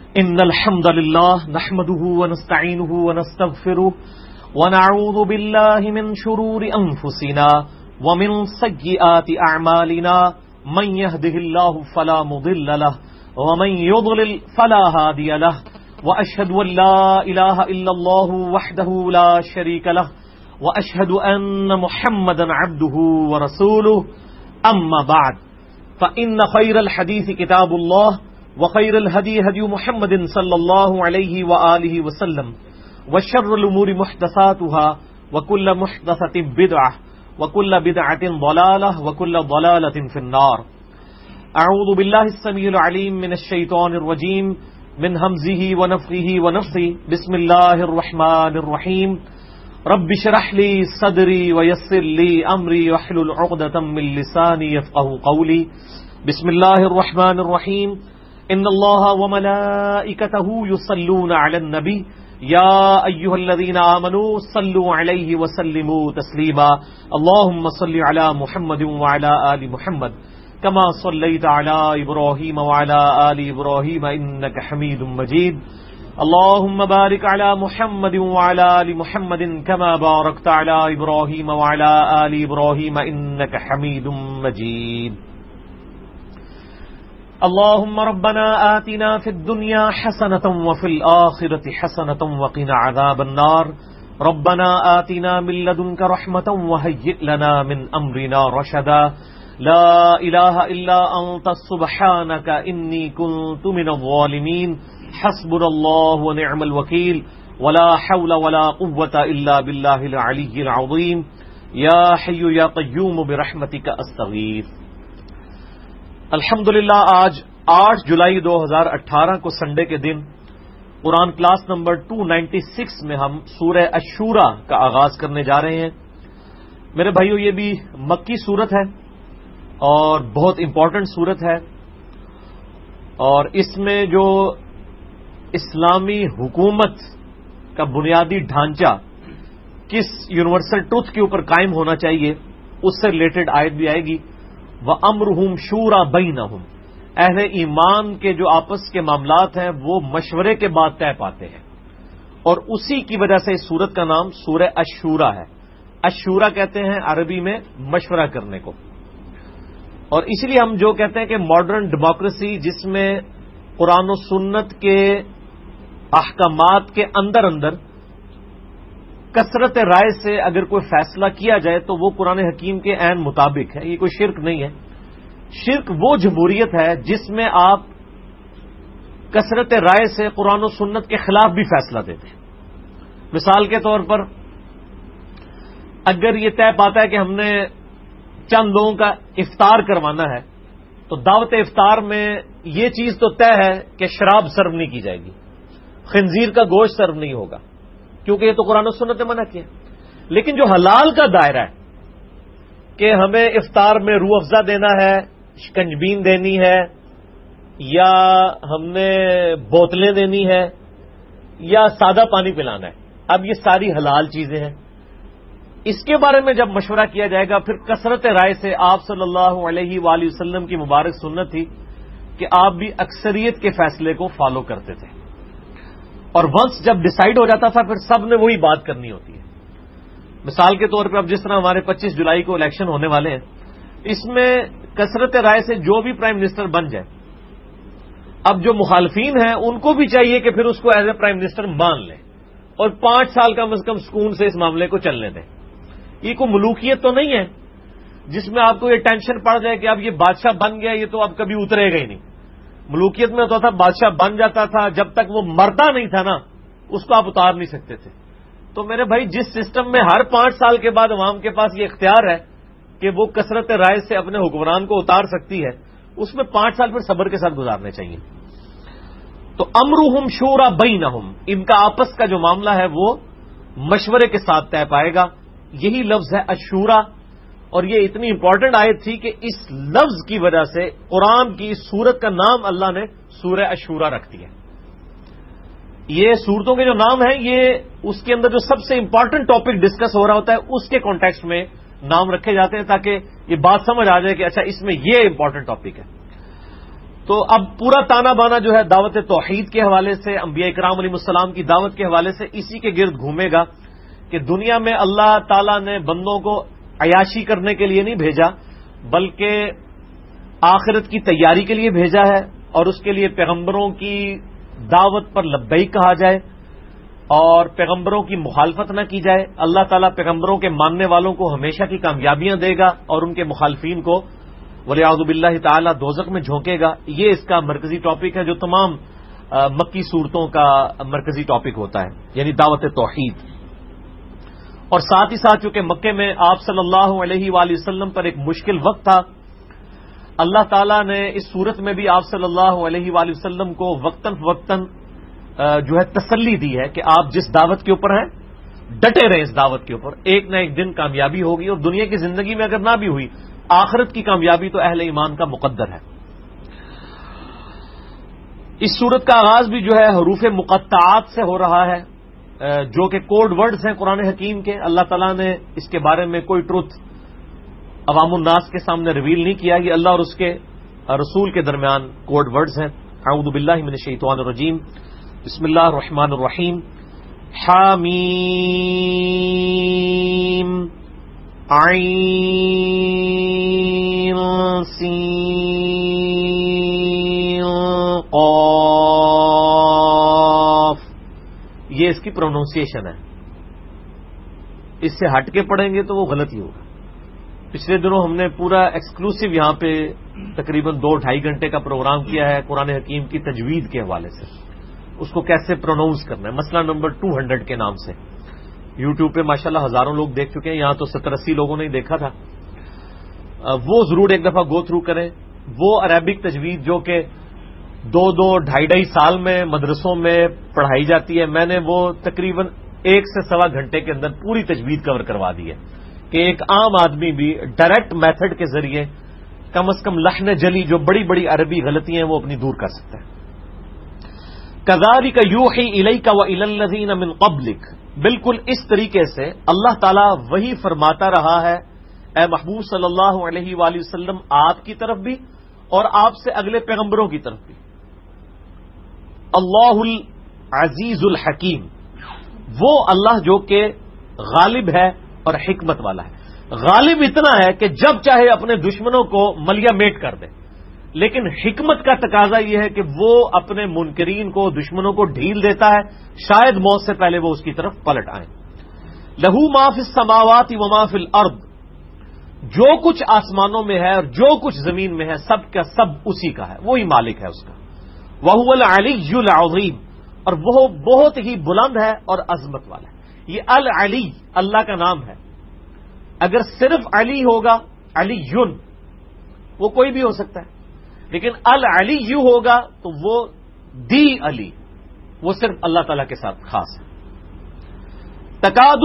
إن الحمد لله نحمده ونستعينه ونستغفره ونعوذ بالله من شرور أنفسنا ومن سيئات أعمالنا من يهده الله فلا مضل له ومن يضلل فلا هادي له وأشهد أن لا إله إلا الله وحده لا شريك له وأشهد أن محمدا عبده ورسوله أما بعد فإن خير الحديث كتاب الله وخير الهدي هدي محمد صلى الله عليه وآله وسلم وشر الأمور محدثاتها وكل محدثة بدعة وكل بدعة ضلالة وكل ضلالة في النار. أعوذ بالله السميع العليم من الشيطان الرجيم من همزه ونفخه ونفثه. بسم الله الرحمن الرحيم. رب اشرح لي صدري ويسر لي أمري واحلل عقدة من لساني يفقهوا قولي. بسم الله الرحمن الرحيم. إن الله وملائكته يصلون على النبي يا أيها الذين آمنوا صلوا عليه وسلموا تسليما. اللهم صل على محمد وعلى آل محمد كما صليت على إبراهيم وعلى آل إبراهيم إنك حميد مجيد. اللهم بارك على محمد وعلى آل محمد كما باركت على إبراهيم وعلى آل إبراهيم إنك حميد مجيد. اللهم ربنا آتنا في الدنيا حسنة وفي الآخرة حسنة وقنا عذاب النار. ربنا آتنا من لدنك رحمة وهيئ لنا من أمرنا رشدا. لا إله إلا أنت سبحانك إني كنت من الظالمين. حسبنا الله ونعم الوكيل ولا حول ولا قوة إلا بالله العلي العظيم. يا حي يا قيوم برحمتك أستغيث. الحمدللہ آج 8 جولائی 2018 کو سنڈے کے دن قرآن کلاس نمبر 296 میں ہم سورہ الشورى کا آغاز کرنے جا رہے ہیں. میرے بھائیو، یہ بھی مکی سورت ہے اور بہت امپورٹنٹ سورت ہے، اور اس میں جو اسلامی حکومت کا بنیادی ڈھانچہ کس یونیورسل ٹروتھ کے اوپر قائم ہونا چاہیے اس سے ریلیٹڈ آیت بھی آئے گی. وَأَمْرُهُمْ شُورَى بَيْنَهُمْ. اہل ایمان کے جو آپس کے معاملات ہیں وہ مشورے کے بعد طے پاتے ہیں، اور اسی کی وجہ سے اس سورت کا نام سورہ الشورى ہے. الشورى کہتے ہیں عربی میں مشورہ کرنے کو، اور اس لیے ہم جو کہتے ہیں کہ ماڈرن ڈیموکریسی جس میں قرآن و سنت کے احکامات کے اندر اندر کثرت رائے سے اگر کوئی فیصلہ کیا جائے تو وہ قرآن حکیم کے عین مطابق ہے. یہ کوئی شرک نہیں ہے. شرک وہ جمہوریت ہے جس میں آپ کثرت رائے سے قرآن و سنت کے خلاف بھی فیصلہ دیتے ہیں. مثال کے طور پر اگر یہ طے پاتا ہے کہ ہم نے چند لوگوں کا افطار کروانا ہے تو دعوت افطار میں یہ چیز تو طے ہے کہ شراب سرو نہیں کی جائے گی، خنزیر کا گوشت سرو نہیں ہوگا، کیونکہ یہ تو قرآن و سنت نے منع کیا. لیکن جو حلال کا دائرہ ہے کہ ہمیں افطار میں روح افزا دینا ہے، شکنجبین دینی ہے، یا ہم نے بوتلیں دینی ہے، یا سادہ پانی پلانا ہے، اب یہ ساری حلال چیزیں ہیں. اس کے بارے میں جب مشورہ کیا جائے گا پھر کثرت رائے سے آپ صلی اللہ علیہ وآلہ وسلم کی مبارک سنت تھی کہ آپ بھی اکثریت کے فیصلے کو فالو کرتے تھے، اور ونس جب ڈیسائیڈ ہو جاتا تھا پھر سب نے وہی بات کرنی ہوتی ہے. مثال کے طور پہ اب جس طرح ہمارے 25 جولائی کو الیکشن ہونے والے ہیں، اس میں کثرت رائے سے جو بھی پرائم منسٹر بن جائے، اب جو مخالفین ہیں ان کو بھی چاہیے کہ پھر اس کو ایز اے پرائم منسٹر مان لیں اور 5 سال کم از کم سکون سے اس معاملے کو چلنے دیں. یہ کوئی ملوکیت تو نہیں ہے جس میں آپ کو یہ ٹینشن پڑ جائے کہ اب یہ بادشاہ بن گیا، یہ تو اب کبھی اترے گا ہی نہیں. ملوکیت میں ہوتا تھا بادشاہ بن جاتا تھا، جب تک وہ مرتا نہیں تھا نا اس کو آپ اتار نہیں سکتے تھے. تو میرے بھائی، جس سسٹم میں ہر 5 سال کے بعد عوام کے پاس یہ اختیار ہے کہ وہ کثرت رائے سے اپنے حکمران کو اتار سکتی ہے، اس میں 5 سال پھر صبر کے ساتھ گزارنے چاہیے. تو امرهم شورى بینہم، ان کا آپس کا جو معاملہ ہے وہ مشورے کے ساتھ طے پائے گا. یہی لفظ ہے الشورى، اور یہ اتنی امپورٹنٹ آیت تھی کہ اس لفظ کی وجہ سے قرآن کی سورت کا نام اللہ نے سورہ الشورى رکھ دیا. یہ سورتوں کے جو نام ہیں یہ اس کے اندر جو سب سے امپورٹنٹ ٹاپک ڈسکس ہو رہا ہوتا ہے اس کے کانٹیکسٹ میں نام رکھے جاتے ہیں تاکہ یہ بات سمجھ آ جائے کہ اچھا اس میں یہ امپورٹنٹ ٹاپک ہے. تو اب پورا تانا بانا جو ہے دعوت توحید کے حوالے سے، انبیاء اکرام علیہ السلام کی دعوت کے حوالے سے اسی کے گرد گھومے گا کہ دنیا میں اللہ تعالیٰ نے بندوں کو عیاشی کرنے کے لیے نہیں بھیجا، بلکہ آخرت کی تیاری کے لیے بھیجا ہے، اور اس کے لیے پیغمبروں کی دعوت پر لبیک کہا جائے اور پیغمبروں کی مخالفت نہ کی جائے۔ اللہ تعالیٰ پیغمبروں کے ماننے والوں کو ہمیشہ کی کامیابیاں دے گا اور ان کے مخالفین کو ولیعوذ باللہ تعالیٰ دوزخ میں جھونکے گا۔ یہ اس کا مرکزی ٹاپک ہے جو تمام مکی صورتوں کا مرکزی ٹاپک ہوتا ہے، یعنی دعوت توحید۔ اور ساتھ ہی ساتھ چونکہ مکے میں آپ صلی اللہ علیہ وآلہ وسلم پر ایک مشکل وقت تھا، اللہ تعالیٰ نے اس صورت میں بھی آپ صلی اللہ علیہ وآلہ وسلم کو وقتاً فوقتاً جو ہے تسلی دی ہے کہ آپ جس دعوت کے اوپر ہیں ڈٹے رہیں، اس دعوت کے اوپر ایک نہ ایک دن کامیابی ہوگی، اور دنیا کی زندگی میں اگر نہ بھی ہوئی، آخرت کی کامیابی تو اہل ایمان کا مقدر ہے۔ اس صورت کا آغاز بھی جو ہے حروف مقطعات سے ہو رہا ہے، جو کہ کوڈ ورڈز ہیں قرآن حکیم کے۔ اللہ تعالیٰ نے اس کے بارے میں کوئی ٹروتھ عوام الناس کے سامنے ریویل نہیں کیا، یہ اللہ اور اس کے رسول کے درمیان کوڈ ورڈز ہیں۔ اعوذ باللہ من الشیطان الرجیم، بسم اللہ الرحمن الرحیم، حامیم عین سین قاف، یہ اس کی پروننسیشن ہے۔ اس سے ہٹ کے پڑھیں گے تو وہ غلط ہی ہوگا۔ پچھلے دنوں ہم نے پورا ایکسکلوسیو یہاں پہ تقریباً 2-2.5 گھنٹے کا پروگرام کیا ہے قرآن حکیم کی تجوید کے حوالے سے، اس کو کیسے پروناؤنس کرنا ہے، مسئلہ نمبر 200 کے نام سے۔ یوٹیوب پہ ماشاءاللہ ہزاروں لوگ دیکھ چکے ہیں، یہاں تو 70-80 لوگوں نے دیکھا تھا۔ وہ ضرور ایک دفعہ گو تھرو کریں۔ وہ عربک تجوید جو کہ 2-2-2.5 سال میں مدرسوں میں پڑھائی جاتی ہے، میں نے وہ تقریباً 1 سے 1.25 گھنٹے کے اندر پوری تجوید کور کروا دی ہے کہ ایک عام آدمی بھی ڈائریکٹ میتھڈ کے ذریعے کم از کم لحن جلی جو بڑی بڑی عربی غلطیاں ہیں وہ اپنی دور کر سکتا ہے۔ کذالک یوحی الیک والی الذین من قبلک، بالکل اس طریقے سے اللہ تعالیٰ وہی فرماتا رہا ہے اے محبوب صلی اللہ علیہ وآلہ وسلم آپ کی طرف بھی اور آپ سے اگلے پیغمبروں کی طرف بھی۔ اللہ العزیز الحکیم، وہ اللہ جو کہ غالب ہے اور حکمت والا ہے۔ غالب اتنا ہے کہ جب چاہے اپنے دشمنوں کو ملیا میٹ کر دے، لیکن حکمت کا تقاضا یہ ہے کہ وہ اپنے منکرین کو، دشمنوں کو ڈھیل دیتا ہے، شاید موت سے پہلے وہ اس کی طرف پلٹ آئیں۔ لہو ما فی السماوات و ما فی الارض، جو کچھ آسمانوں میں ہے اور جو کچھ زمین میں ہے سب کا سب اسی کا ہے، وہی مالک ہے اس کا۔ وہو العلی العظیم، اور وہ بہت ہی بلند ہے اور عظمت والا ہے۔ یہ العلی اللہ کا نام ہے۔ اگر صرف علی ہوگا، علی یون، وہ کوئی بھی ہو سکتا ہے، لیکن العلی یو ہوگا تو وہ دی علی، وہ صرف اللہ تعالی کے ساتھ خاص ہے۔ تکاد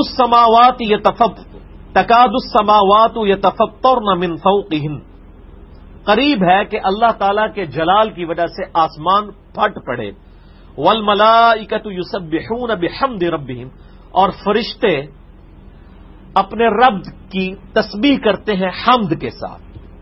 السماوات یتفطرن من فوقہن، قریب ہے کہ اللہ تعالی کے جلال کی وجہ سے آسمان پھٹ پڑے۔ والملائکۃ یسبحون بحمد ربہم، اور فرشتے اپنے رب کی تسبیح کرتے ہیں حمد کے ساتھ۔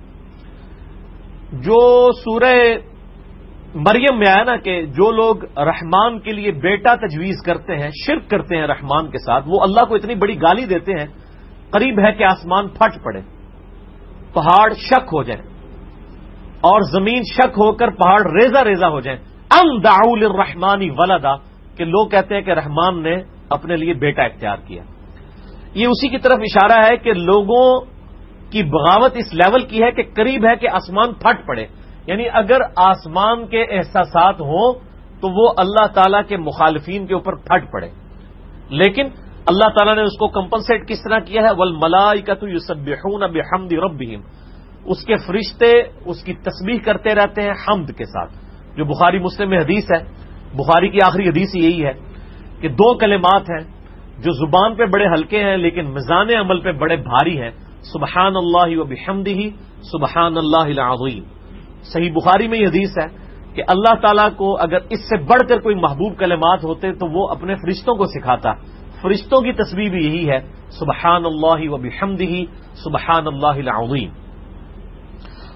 جو سورہ مریم میں آیا نا کہ جو لوگ رحمان کے لیے بیٹا تجویز کرتے ہیں، شرک کرتے ہیں رحمان کے ساتھ، وہ اللہ کو اتنی بڑی گالی دیتے ہیں، قریب ہے کہ آسمان پھٹ پڑے، پہاڑ شک ہو جائیں اور زمین شک ہو کر پہاڑ ریزہ ریزہ ہو جائیں۔ ام دعوا للرحمن ولدا، کہ لوگ کہتے ہیں کہ رحمان نے اپنے لیے بیٹا اختیار کیا۔ یہ اسی کی طرف اشارہ ہے کہ لوگوں کی بغاوت اس لیول کی ہے کہ قریب ہے کہ آسمان پھٹ پڑے، یعنی اگر آسمان کے احساسات ہوں تو وہ اللہ تعالی کے مخالفین کے اوپر پھٹ پڑے، لیکن اللہ تعالیٰ نے اس کو کمپنسیٹ کس طرح کیا ہے؟ والملائکۃ یسبحون بحمد ربہم، اس کے فرشتے اس کی تسبیح کرتے رہتے ہیں حمد کے ساتھ، جو بخاری مسلم میں حدیث ہے۔ بخاری کی آخری حدیث یہی ہے کہ 2 کلمات ہیں جو زبان پہ بڑے ہلکے ہیں لیکن میزان عمل پہ بڑے بھاری ہیں، سبحان اللہ و بحمدہ، سبحان اللہ العظیم۔ صحیح بخاری میں یہ حدیث ہے کہ اللہ تعالیٰ کو اگر اس سے بڑھ کر کوئی محبوب کلمات ہوتے تو وہ اپنے فرشتوں کو سکھاتا۔ فرشتوں کی تسبیح بھی یہی ہے، سبحان اللہ و بحمدہ، سبحان اللہ العظیم۔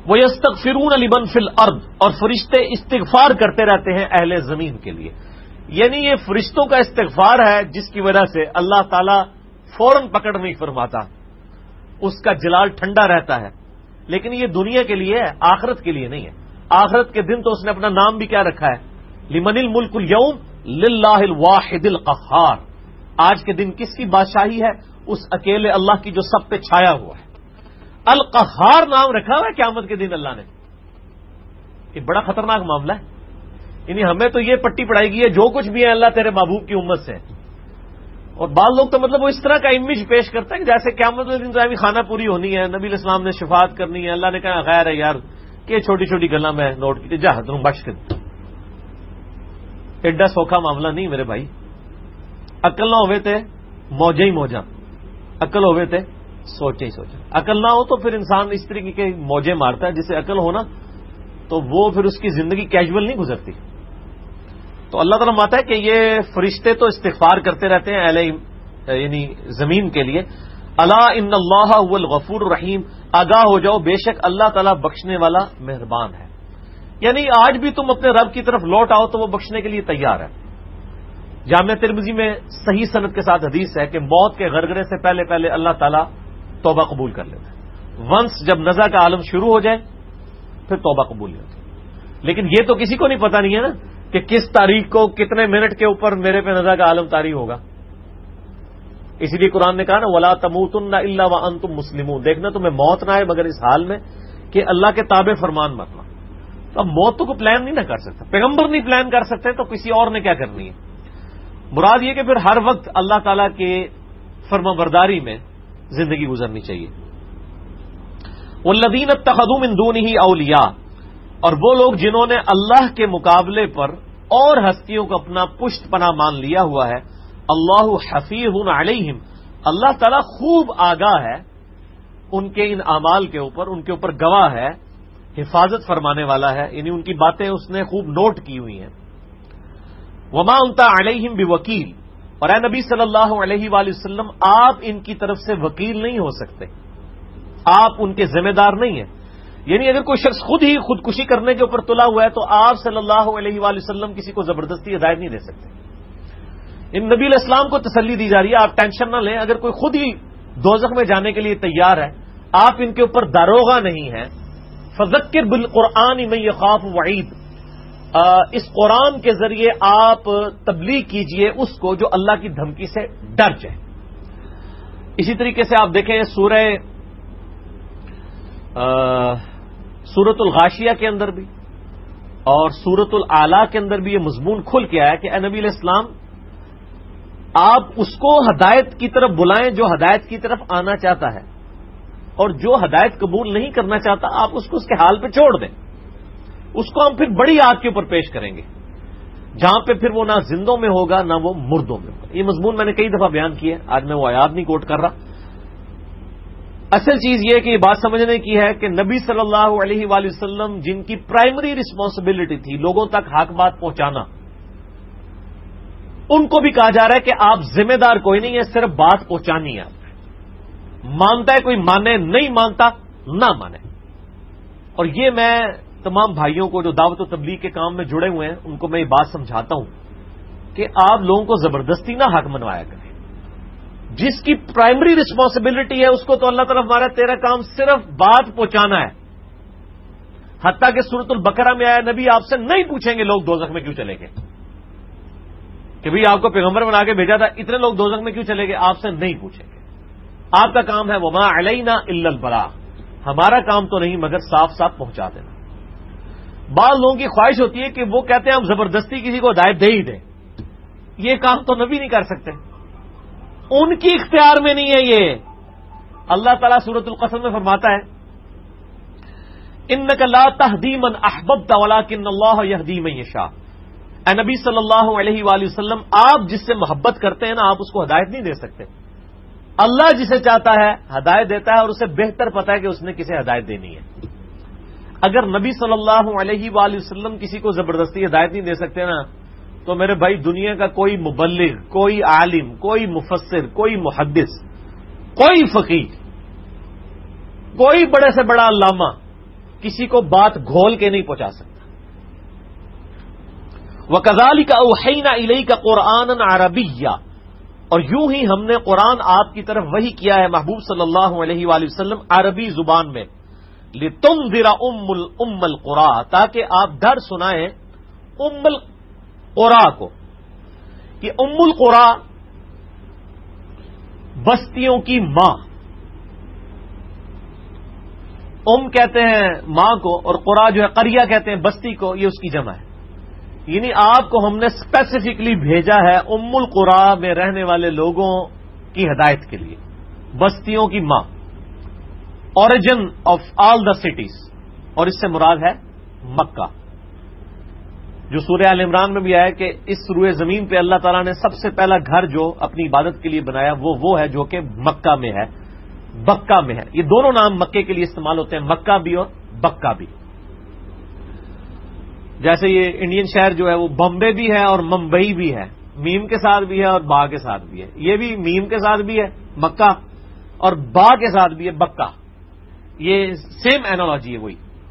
وَيَسْتَغْفِرُونَ لِمَنْ فِي الْأَرْضِ، اور فرشتے استغفار کرتے رہتے ہیں اہل زمین کے لیے. یعنی یہ فرشتوں کا استغفار ہے جس کی وجہ سے اللہ تعالیٰ فوراً پکڑ نہیں فرماتا، اس کا جلال ٹھنڈا رہتا ہے. لیکن یہ دنیا کے لیے ہے، آخرت کے لیے نہیں ہے. آخرت کے دن تو اس نے اپنا نام بھی کیا رکھا ہے؟ لمن الملک اليوم للہ الواحد القہار. آج کے دن کس کی بادشاہی ہے؟ اس اکیلے اللہ کی جو سب پہ چھایا ہوا ہے. القہار نام رکھا ہوا ہے قیامت کے دن اللہ نے. یہ بڑا خطرناک معاملہ ہے. یعنی ہمیں تو یہ پٹی پڑھائی گئی ہے جو کچھ بھی ہے اللہ تیرے محبوب کی امت سے. اور بعض لوگ تو مطلب وہ اس طرح کا امیج پیش کرتے ہیں کہ جیسے قیامت کے دن تو ابھی کھانا پوری ہونی ہے، نبی علیہ السلام نے شفاعت کرنی ہے، اللہ نے کہا خیر ہے یار کہ چھوٹی چھوٹی گلاں میں نوٹ کی جا تم بخش کر. ایڈا سوکھا معاملہ نہیں میرے بھائی. عقل نہ ہوئے تھے موجے ہی موجہ، عقل ہوئے تھے سوچے ہی سوچے. عقل نہ ہو تو پھر انسان اس طریقے کے موجے مارتا ہے. جسے عقل ہو نا تو وہ پھر اس کی زندگی کیجول نہیں گزرتی. تو اللہ تعالیٰ ماتا ہے کہ یہ فرشتے تو استغفار کرتے رہتے ہیں اہل یعنی زمین کے لیے. الا ان اللہ هو الغفور الرحیم، آگاہ ہو جاؤ بے شک اللہ تعالیٰ بخشنے والا مہربان ہے. یعنی آج بھی تم اپنے رب کی طرف لوٹ آؤ تو وہ بخشنے کے لیے تیار ہے. جامعہ ترمذی میں صحیح سند کے ساتھ حدیث ہے کہ موت کے غرغرے سے پہلے پہلے اللہ تعالیٰ توبہ قبول کر لیتا ہے. ونس جب نزع کا عالم شروع ہو جائے پھر توبہ قبول نہیں ہوتی. لیکن یہ تو کسی کو نہیں پتا نہیں ہے نا کہ کس تاریخ کو کتنے منٹ کے اوپر میرے پہ نزع کا عالم طاری ہوگا. اسی لیے قرآن نے کہا نا وَلَا تَمُوتُنَّ إِلَّا وَأَنْتُمْ مُسْلِمُونَ، دیکھنا تمہیں موت نہ آئے مگر اس حال میں کہ اللہ کے تابع فرمان متنا. تو اب موت تو کو پلان نہیں نہ کر سکتا، پیغمبر نہیں پلان کر سکتے تو کسی اور نے کیا کرنی ہے. مراد یہ کہ پھر ہر وقت اللہ تعالیٰ کے فرما برداری میں زندگی گزرنی چاہیے. وَالَّذِينَ اتَّخَذُوا مِن دُونِهِ أَوْلِيَاءَ، اور وہ لوگ جنہوں نے اللہ کے مقابلے پر اور ہستیوں کو اپنا پشت پناہ مان لیا ہوا ہے. اللہ حفیظ علیہم، اللہ تعالیٰ خوب آگاہ ہے ان کے ان اعمال کے اوپر، ان کے اوپر گواہ ہے، حفاظت فرمانے والا ہے. یعنی ان کی باتیں اس نے خوب نوٹ کی ہوئی ہیں. وما انت علیہم بوکیل، اور اے نبی صلی اللہ علیہ وآلہ وسلم آپ ان کی طرف سے وکیل نہیں ہو سکتے، آپ ان کے ذمہ دار نہیں ہیں. یعنی اگر کوئی شخص خود ہی خودکشی کرنے کے اوپر تلا ہوا ہے تو آپ صلی اللہ علیہ وآلہ وسلم کسی کو زبردستی ہدایت نہیں دے سکتے. ان نبی علیہ السلام کو تسلی دی جا رہی ہے آپ ٹینشن نہ لیں. اگر کوئی خود ہی دوزخ میں جانے کے لیے تیار ہے، آپ ان کے اوپر داروغہ نہیں ہیں. فذکر بالقرآن من یخاف وعید، اس قرآن کے ذریعے آپ تبلیغ کیجئے اس کو جو اللہ کی دھمکی سے ڈر جائے. اسی طریقے سے آپ دیکھیں سورۃ الغاشیہ کے اندر بھی اور سورۃ الاعلی کے اندر بھی یہ مضمون کھل کے آیا کہ اے نبی علیہ السلام آپ اس کو ہدایت کی طرف بلائیں جو ہدایت کی طرف آنا چاہتا ہے، اور جو ہدایت قبول نہیں کرنا چاہتا آپ اس کو اس کے حال پہ چھوڑ دیں. اس کو ہم پھر بڑی آگ کے اوپر پیش کریں گے جہاں پہ پھر وہ نہ زندوں میں ہوگا نہ وہ مردوں میں ہوگا. یہ مضمون میں نے کئی دفعہ بیان کیا ہے، آج میں وہ آیات نہیں کوٹ کر رہا. اصل چیز یہ کہ یہ بات سمجھنے کی ہے کہ نبی صلی اللہ علیہ وآلہ وسلم جن کی پرائمری رسپانسبلٹی تھی لوگوں تک حق بات پہنچانا، ان کو بھی کہا جا رہا ہے کہ آپ ذمہ دار کوئی نہیں ہے، صرف بات پہنچانی ہے. مانتا ہے کوئی مانے، نہیں مانتا نہ مانے. اور یہ میں تمام بھائیوں کو جو دعوت و تبلیغ کے کام میں جڑے ہوئے ہیں ان کو میں یہ بات سمجھاتا ہوں کہ آپ لوگوں کو زبردستی نہ حق منوایا کریں. جس کی پرائمری رسپانسبلٹی ہے اس کو تو اللہ تعالیٰ ہمارا تیرا کام صرف بات پہنچانا ہے. حتیٰ کہ سورۃ البقرہ میں آیا نبی آپ سے نہیں پوچھیں گے لوگ دوزخ میں کیوں چلے گئے، کہ بھئی آپ کو پیغمبر بنا کے بھیجا تھا اتنے لوگ دوزخ میں کیوں چلے گئے، آپ سے نہیں پوچھیں گے. آپ کا کام ہے وما علینا الا البلاغ، ہمارا کام تو نہیں مگر صاف صاف پہنچا دینا. بعض لوگوں کی خواہش ہوتی ہے کہ وہ کہتے ہیں ہم زبردستی کسی کو ہدایت دے ہی دیں. یہ کام تو نبی نہیں کر سکتے، ان کی اختیار میں نہیں ہے. یہ اللہ تعالیٰ سورۃ القصص میں فرماتا ہے انک لا تہدی من احببت ولکن اللہ یہدی من یشاء. اے نبی صلی اللہ علیہ وآلہ وسلم آپ جس سے محبت کرتے ہیں نا آپ اس کو ہدایت نہیں دے سکتے. اللہ جسے چاہتا ہے ہدایت دیتا ہے اور اسے بہتر پتا ہے کہ اس نے کسے ہدایت دینی ہے. اگر نبی صلی اللہ علیہ وآلہ وسلم کسی کو زبردستی ہدایت نہیں دے سکتے نا تو میرے بھائی دنیا کا کوئی مبلغ، کوئی عالم، کوئی مفسر، کوئی محدث، کوئی فقیہ، کوئی بڑے سے بڑا علامہ کسی کو بات گھول کے نہیں پہنچا سکتا. وَكَذَلِكَ أَوْحَيْنَا إِلَيْكَ قُرْآنًا عَرَبِيًّا، اور یوں ہی ہم نے قرآن آپ کی طرف وحی کیا ہے محبوب صلی اللہ علیہ وآلہ وسلم عربی زبان میں. لِتُنذِرَ أُمَّ الْقُرَىٰ، تاکہ آپ ڈر سنائیں ام القرى کو، کہ ام القرى بستیوں کی ماں. ام کہتے ہیں ماں کو، اور قرى جو ہے قریہ کہتے ہیں بستی کو، یہ اس کی جمع ہے. یعنی آپ کو ہم نے اسپیسیفکلی بھیجا ہے ام القرى میں رہنے والے لوگوں کی ہدایت کے لیے، بستیوں کی ماں، origin of all the cities, اور اس سے مراد ہے مکہ. جو سورہ آل عمران میں بھی آیا کہ اس روئے زمین پہ اللہ تعالیٰ نے سب سے پہلا گھر جو اپنی عبادت کے لیے بنایا وہ ہے جو کہ مکہ میں ہے، بکہ میں ہے. یہ دونوں نام مکے کے لیے استعمال ہوتے ہیں، مکہ بھی اور بکہ بھی. جیسے یہ انڈین شہر جو ہے وہ بمبے بھی ہے اور ممبئی بھی ہے، میم کے ساتھ بھی ہے اور با کے ساتھ بھی ہے. یہ بھی میم کے ساتھ بھی ہے مکہ، اور با کے ساتھ بھی ہے بکہ. یہ سیم اینالوجی ہے وہی.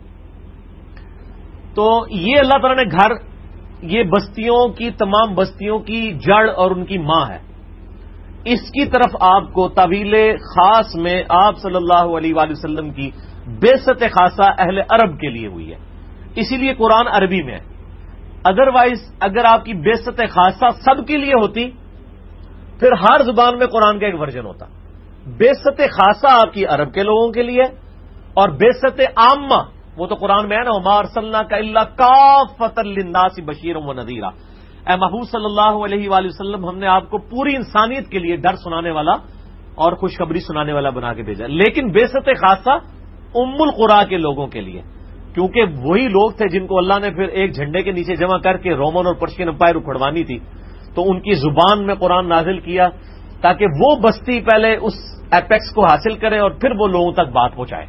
تو یہ اللہ تعالیٰ نے گھر، یہ بستیوں کی، تمام بستیوں کی جڑ اور ان کی ماں ہے. اس کی طرف آپ کو طویل خاص میں آپ صلی اللہ علیہ وآلہ وسلم کی بعثت خاصہ اہل عرب کے لیے ہوئی ہے، اسی لیے قرآن عربی میں ہے. ادروائز اگر آپ کی بعثت خاصہ سب کے لیے ہوتی پھر ہر زبان میں قرآن کا ایک ورژن ہوتا. بعثت خاصہ آپ کی عرب کے لوگوں کے لیے، اور بعثت عامہ وہ تو قرآن میں ہے نا، وما ارسلناک الا کافۃ للناس بشیرا ونذیرا. اے محبوب صلی اللہ علیہ وآلہ وسلم، ہم نے آپ کو پوری انسانیت کے لیے ڈر سنانے والا اور خوشخبری سنانے والا بنا کے بھیجا. لیکن بعثت خاصہ ام القرى کے لوگوں کے لیے، کیونکہ وہی لوگ تھے جن کو اللہ نے پھر ایک جھنڈے کے نیچے جمع کر کے رومن اور پرشین امپائر اکھڑوانی تھی، تو ان کی زبان میں قرآن نازل کیا تاکہ وہ بستی پہلے اس ایپیکس کو حاصل کرے اور پھر وہ لوگوں تک بات پہنچائے.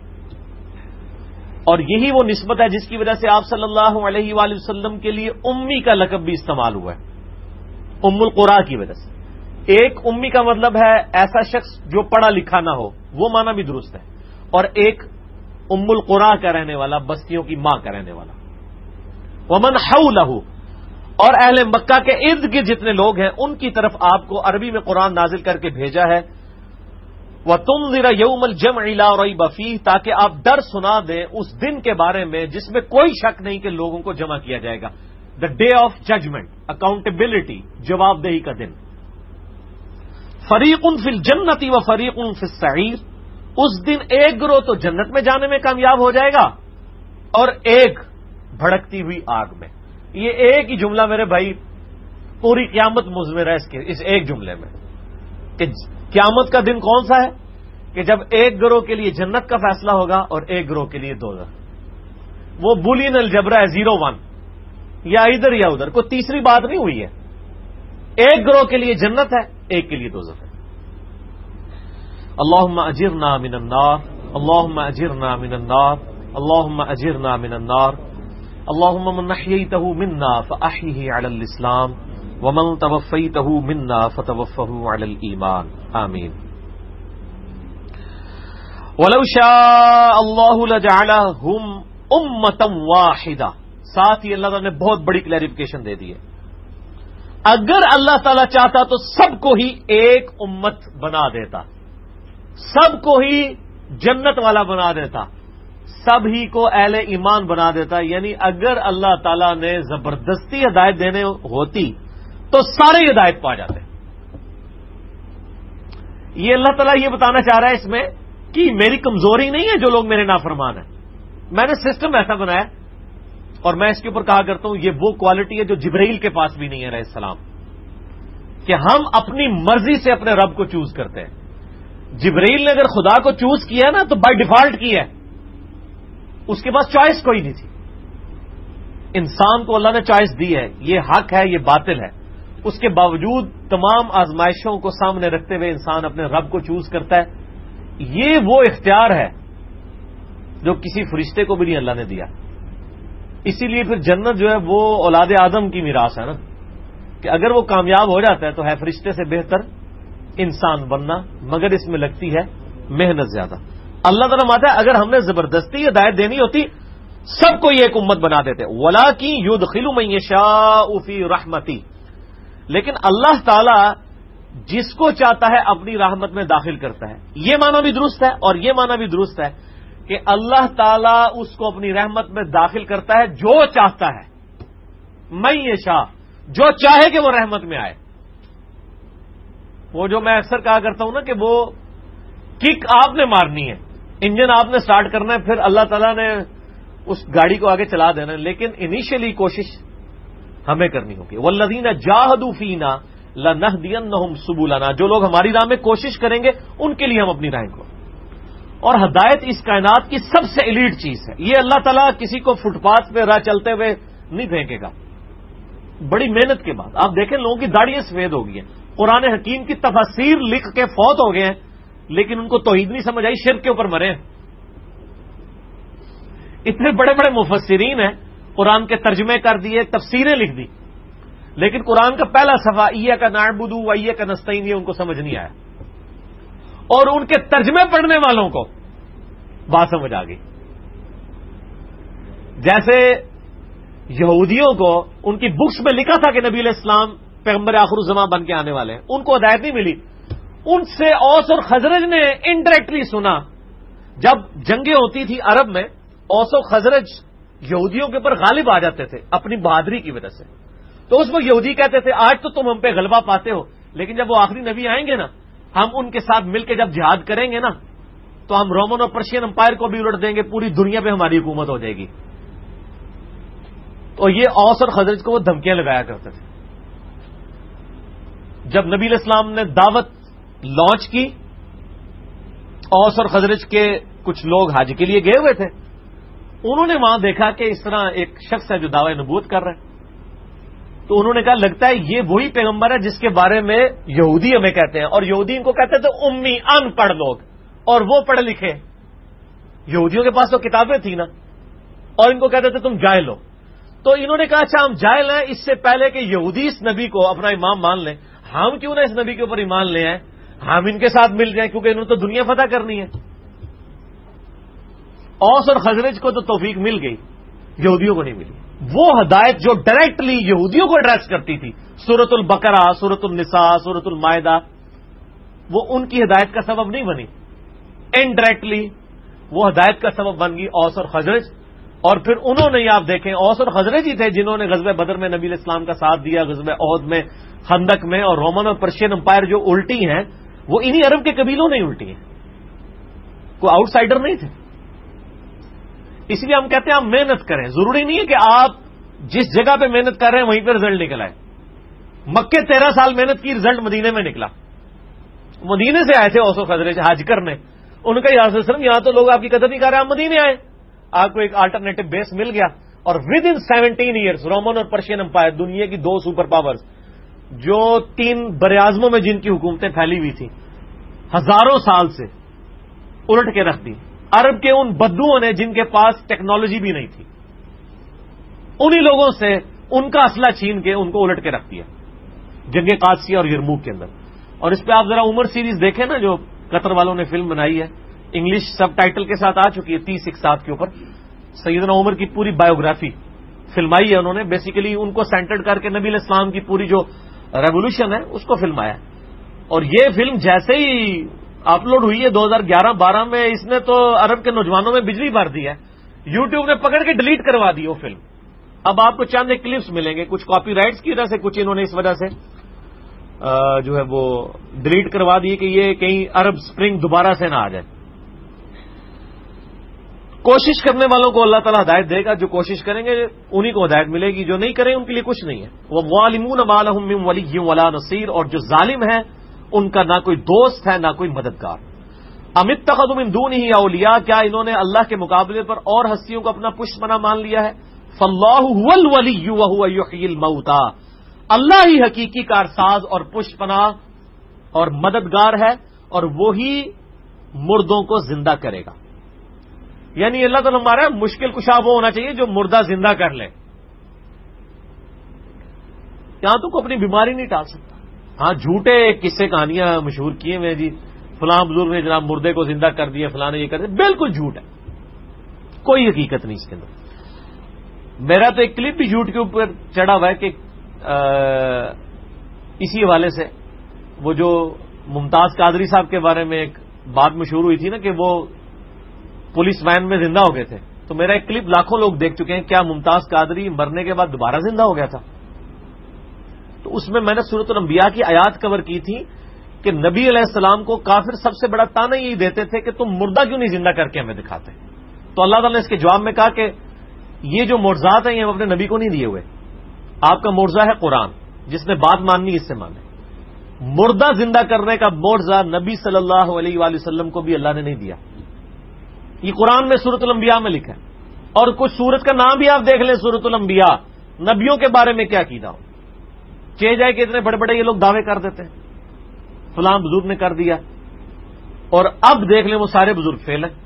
اور یہی وہ نسبت ہے جس کی وجہ سے آپ صلی اللہ علیہ وآلہ وسلم کے لیے امی کا لقب بھی استعمال ہوا ہے، ام القرى کی وجہ سے. ایک امی کا مطلب ہے ایسا شخص جو پڑھا لکھا نہ ہو، وہ معنی بھی درست ہے، اور ایک ام القرى کا رہنے والا، بستیوں کی ماں کا رہنے والا. ومن حولہ، اور اہل مکہ کے ارد گرد جتنے لوگ ہیں ان کی طرف آپ کو عربی میں قرآن نازل کر کے بھیجا ہے. وَتُنذِرَ يَوْمَ الْجَمْعِ لَا رَيْبَ فِيهِ، تاکہ آپ ڈر سنا دیں اس دن کے بارے میں جس میں کوئی شک نہیں کہ لوگوں کو جمع کیا جائے گا. The day of judgement, accountability, جواب دہی کا دن. فَرِيقٌ فِي الْجَنَّةِ وَفَرِيقٌ فِي السَّعِيرِ، اس دن ایک گروہ تو جنت میں جانے میں کامیاب ہو جائے گا اور ایک بھڑکتی ہوئی آگ میں. یہ ایک ہی جملہ میرے بھائی پوری قیامت مضمر ہے اس ایک جملے میں، کہ قیامت کا دن کون سا ہے کہ جب ایک گروہ کے لیے جنت کا فیصلہ ہوگا اور ایک گروہ کے لیے دوزخ. وہ بولین الجبرا ہے 0-1، یا ادھر یا ادھر، کوئی تیسری بات نہیں ہوئی ہے. ایک گروہ کے لیے جنت ہے، ایک کے لیے دوزخ ہے. اللہم اجرنا من النار، اللہم اجرنا من النار، اللہم اجرنا من النار. اللہم من احییتہ منا فاحیہ علی الاسلام، ومن توفیتہ منا فتوفہ علی الایمان، آمین. وَلَوْ شَاءَ اللَّهُ لَجَعَلَهُمْ أُمَّةً وَاحِدَةً، ساتھ ہی اللہ تعالیٰ نے بہت بڑی کلیریفیکیشن دے دی ہے. اگر اللہ تعالیٰ چاہتا تو سب کو ہی ایک امت بنا دیتا، سب کو ہی جنت والا بنا دیتا، سب ہی کو اہل ایمان بنا دیتا. یعنی اگر اللہ تعالیٰ نے زبردستی ہدایت دینے ہوتی تو سارے ہدایت پا جاتے. یہ اللہ تعالیٰ یہ بتانا چاہ رہا ہے اس میں کہ میری کمزوری نہیں ہے جو لوگ میرے نافرمان ہیں، میں نے سسٹم ایسا بنایا، اور میں اس کے اوپر کہا کرتا ہوں یہ وہ کوالٹی ہے جو جبرائیل کے پاس بھی نہیں ہے علیہ السلام، کہ ہم اپنی مرضی سے اپنے رب کو چوز کرتے ہیں. جبرائیل نے اگر خدا کو چوز کیا نا تو بائی ڈیفالٹ کیا ہے، اس کے پاس چوائس کوئی نہیں تھی. انسان کو اللہ نے چوائس دی ہے، یہ حق ہے، یہ باطل ہے. اس کے باوجود تمام آزمائشوں کو سامنے رکھتے ہوئے انسان اپنے رب کو چوز کرتا ہے. یہ وہ اختیار ہے جو کسی فرشتے کو بھی نہیں اللہ نے دیا. اسی لیے پھر جنت جو ہے وہ اولاد آدم کی میراث ہے نا، کہ اگر وہ کامیاب ہو جاتا ہے تو ہے فرشتے سے بہتر انسان بننا، مگر اس میں لگتی ہے محنت زیادہ. اللہ تعالیٰ ماتا ہے اگر ہم نے زبردستی ہدایت دینی ہوتی سب کو یہ ایک امت بنا دیتے. وَلَٰكِن يُدْخِلُ مَن يَشَاءُ فِي رَحْمَتِهِ، لیکن اللہ تعالی جس کو چاہتا ہے اپنی رحمت میں داخل کرتا ہے. یہ معنی بھی درست ہے اور یہ معنی بھی درست ہے کہ اللہ تعالی اس کو اپنی رحمت میں داخل کرتا ہے جو چاہتا ہے. من یشاء، جو چاہے کہ وہ رحمت میں آئے. وہ جو میں اکثر کہا کرتا ہوں نا کہ وہ کک آپ نے مارنی ہے، انجن آپ نے سٹارٹ کرنا ہے، پھر اللہ تعالیٰ نے اس گاڑی کو آگے چلا دینا ہے، لیکن انیشلی کوشش ہمیں کرنی ہوگی. والذین جاہدوا فینا لنہدینہم سبلنا، جو لوگ ہماری راہ میں کوشش کریں گے ان کے لیے ہم اپنی راہیں کو. اور ہدایت اس کائنات کی سب سے ایلیٹ چیز ہے. یہ اللہ تعالیٰ کسی کو فٹ پاتھ پہ راہ چلتے ہوئے نہیں پھینکے گا. بڑی محنت کے بعد آپ دیکھیں لوگوں کی داڑھیاں سفید ہو گئی ہیں، قرآن حکیم کی تفاسیر لکھ کے فوت ہو گئے ہیں، لیکن ان کو توحید نہیں سمجھ آئی، شرک کے اوپر مرے ہیں. اتنے بڑے بڑے مفسرین ہیں، قرآن کے ترجمے کر دیے، تفسیریں لکھ دی، لیکن قرآن کا پہلا صفحہ ایاک نعبد و ایاک نستعین یہ ان کو سمجھ نہیں آیا، اور ان کے ترجمے پڑھنے والوں کو بات سمجھ آ گئی. جیسے یہودیوں کو ان کی بکس میں لکھا تھا کہ نبی علیہ السلام پیغمبر آخر الزمان بن کے آنے والے ہیں، ان کو ہدایت نہیں ملی. ان سے اوس اور خزرج نے انڈائریکٹلی سنا. جب جنگیں ہوتی تھی عرب میں، اوس و خزرج یہودیوں کے اوپر غالب آ جاتے تھے اپنی بہادری کی وجہ سے. تو اس وقت یہودی کہتے تھے آج تو تم ہم پہ غلبہ پاتے ہو، لیکن جب وہ آخری نبی آئیں گے نا، ہم ان کے ساتھ مل کے جب جہاد کریں گے نا تو ہم رومن اور پرشین امپائر کو بھی الٹ دیں گے، پوری دنیا پہ ہماری حکومت ہو جائے گی. تو یہ اوس اور خزرج کو وہ دھمکیاں لگایا کرتے تھے. جب نبی علیہ السلام نے دعوت لانچ کی، اوس اور خزرج کے کچھ لوگ حج کے لیے گئے ہوئے تھے، انہوں نے وہاں دیکھا کہ اس طرح ایک شخص ہے جو دعوی نبوت کر رہا ہے. تو انہوں نے کہا لگتا ہے یہ وہی پیغمبر ہے جس کے بارے میں یہودی ہمیں کہتے ہیں، اور یہودی ان کو کہتے تھے امی، ان پڑھ لوگ، اور وہ پڑھ لکھے. یہودیوں کے پاس تو کتابیں تھیں نا، اور ان کو کہتے تھے تم جاہل ہو. تو انہوں نے کہا اچھا ہم جاہل ہیں، اس سے پہلے کہ یہودی اس نبی کو اپنا امام مان لیں، ہم کیوں نہ اس نبی کے اوپر ایمان لے آئیں، ہم ان کے ساتھ مل جائیں، کیونکہ انہوں نے تو دنیا فتح کرنی ہے. اوس اور خزرج کو تو توفیق مل گئی، یہودیوں کو نہیں ملی. وہ ہدایت جو ڈائریکٹلی یہودیوں کو ایڈریس کرتی تھی، سورۃ البقرہ، سورۃ النساء، سورۃ المائدہ، وہ ان کی ہدایت کا سبب نہیں بنی. انڈائریکٹلی وہ ہدایت کا سبب بن گئی اوس اور خزرج. اور پھر انہوں نے آپ دیکھیں اوس اور خزرج ہی تھے جنہوں نے غزوہ بدر میں نبی علیہ السلام کا ساتھ دیا، غزوہ احد میں، خندق میں، اور رومن اور پرشین امپائر جو الٹی ہیں وہ انہی عرب کے قبیلوں نے الٹی ہیں، کوئی آؤٹ سائڈر نہیں تھے. اس لیے ہم کہتے ہیں آپ محنت کریں. ضروری نہیں ہے کہ آپ جس جگہ پہ محنت کر رہے ہیں وہیں پہ رزلٹ نکل آئے. مکے 13 سال محنت کی، رزلٹ مدینے میں نکلا. مدینے سے آئے تھے اوس و خزرج حج کرنے. ان کا یا رسول اللہ یہاں تو لوگ آپ کی قدر نہیں کر رہے، آپ مدینے آئے، آپ کو ایک آلٹرنیٹو بیس مل گیا. اور ود ان 17 ایئرس رومن اور پرشین امپائر، دنیا کی 2 سپر پاورز جو 3 براعظموں میں جن کی حکومتیں پھیلی ہوئی تھیں، ہزاروں سال سے الٹ کے رکھ دی. عرب کے ان بدوؤں نے جن کے پاس ٹیکنالوجی بھی نہیں تھی، انہی لوگوں سے ان کا اسلحہ چھین کے ان کو الٹ کے رکھ دیا جنگ قادسیہ اور یرموک کے اندر. اور اس پہ آپ ذرا عمر سیریز دیکھیں نا، جو قطر والوں نے فلم بنائی ہے، انگلش سب ٹائٹل کے ساتھ آ چکی ہے، 30 اقساط کے اوپر سیدنا عمر کی پوری بایوگرافی فلمائی ہے انہوں نے. بیسیکلی ان کو سینٹرڈ کر کے نبی علیہ السلام کی پوری جو ریولیوشن ہے اس کو فلمایا. اور یہ فلم جیسے ہی اپلوڈ ہوئی ہے 2011-12 میں، اس نے تو عرب کے نوجوانوں میں بجلی بھر دی ہے. یوٹیوب نے پکڑ کے ڈیلیٹ کروا دی وہ فلم. اب آپ کو چند ایک کلپس ملیں گے، کچھ کاپی رائٹس کی وجہ سے، کچھ انہوں نے اس وجہ سے جو ہے وہ ڈیلیٹ کروا دی کہ یہ کہیں عرب سپرنگ دوبارہ سے نہ آ جائے. کوشش کرنے والوں کو اللہ تعالیٰ ہدایت دے گا، جو کوشش کریں گے انہی کو ہدایت ملے گی، جو نہیں کریں ان کے لیے کچھ نہیں ہے. وہ ظالمون ما لهم من ولی ولا نصیر، اور جو ظالم ہیں ان کا نہ کوئی دوست ہے نہ کوئی مددگار. ام اتخذوا من دونه اولیاء، کیا انہوں نے اللہ کے مقابلے پر اور ہستیوں کو اپنا پشت پناہ مان لیا ہے. فاللہ هو الولی وهو یحیی الموتى، اللہ ہی حقیقی کارساز اور پشت پناہ اور مددگار ہے، اور وہی مردوں کو زندہ کرے گا. یعنی اللہ تعالیٰ ہمارا مشکل کشا وہ ہونا چاہیے جو مردہ زندہ کر لے. یہاں تو کوئی اپنی بیماری نہیں ٹال سکتا. ہاں جھوٹے قصے کہانیاں مشہور کیے ہوئے جی، فلاں بزرگ نے جناب مردے کو زندہ کر دیا، فلاں نے یہ کر دیا، بالکل جھوٹ ہے، کوئی حقیقت نہیں اس کے اندر. میرا تو ایک کلپ بھی جھوٹ کے اوپر چڑھا ہوا ہے کہ اسی حوالے سے وہ جو ممتاز قادری صاحب کے بارے میں ایک بات مشہور ہوئی تھی نا کہ وہ پولیس وین میں زندہ ہو گئے تھے، تو میرا ایک کلپ لاکھوں لوگ دیکھ چکے ہیں، کیا ممتاز قادری مرنے کے بعد دوبارہ زندہ ہو گیا تھا؟ تو اس میں نے سورۃ الانبیاء کی آیات کور کی تھی کہ نبی علیہ السلام کو کافر سب سے بڑا تانا یہی دیتے تھے کہ تم مردہ کیوں نہیں زندہ کر کے ہمیں دکھاتے؟ تو اللہ تعالیٰ نے اس کے جواب میں کہا کہ یہ جو معجزات ہیں یہ ہم اپنے نبی کو نہیں دیے ہوئے، آپ کا معجزہ ہے قرآن، جس نے بات ماننی اس سے مانے۔ مردہ زندہ کرنے کا معجزہ نبی صلی اللہ علیہ وآلہ وسلم کو بھی اللہ نے نہیں دیا، یہ قرآن میں سورۃ الانبیاء میں لکھا ہے۔ اور کچھ سورت کا نام بھی آپ دیکھ لیں، سورۃ الانبیاء، نبیوں کے بارے میں کیا عقیدہ ہو، جائے کہ اتنے بڑے بڑے یہ لوگ دعوے کر دیتے ہیں فلاں بزرگ نے کر دیا، اور اب دیکھ لیں وہ سارے بزرگ فیل ہیں،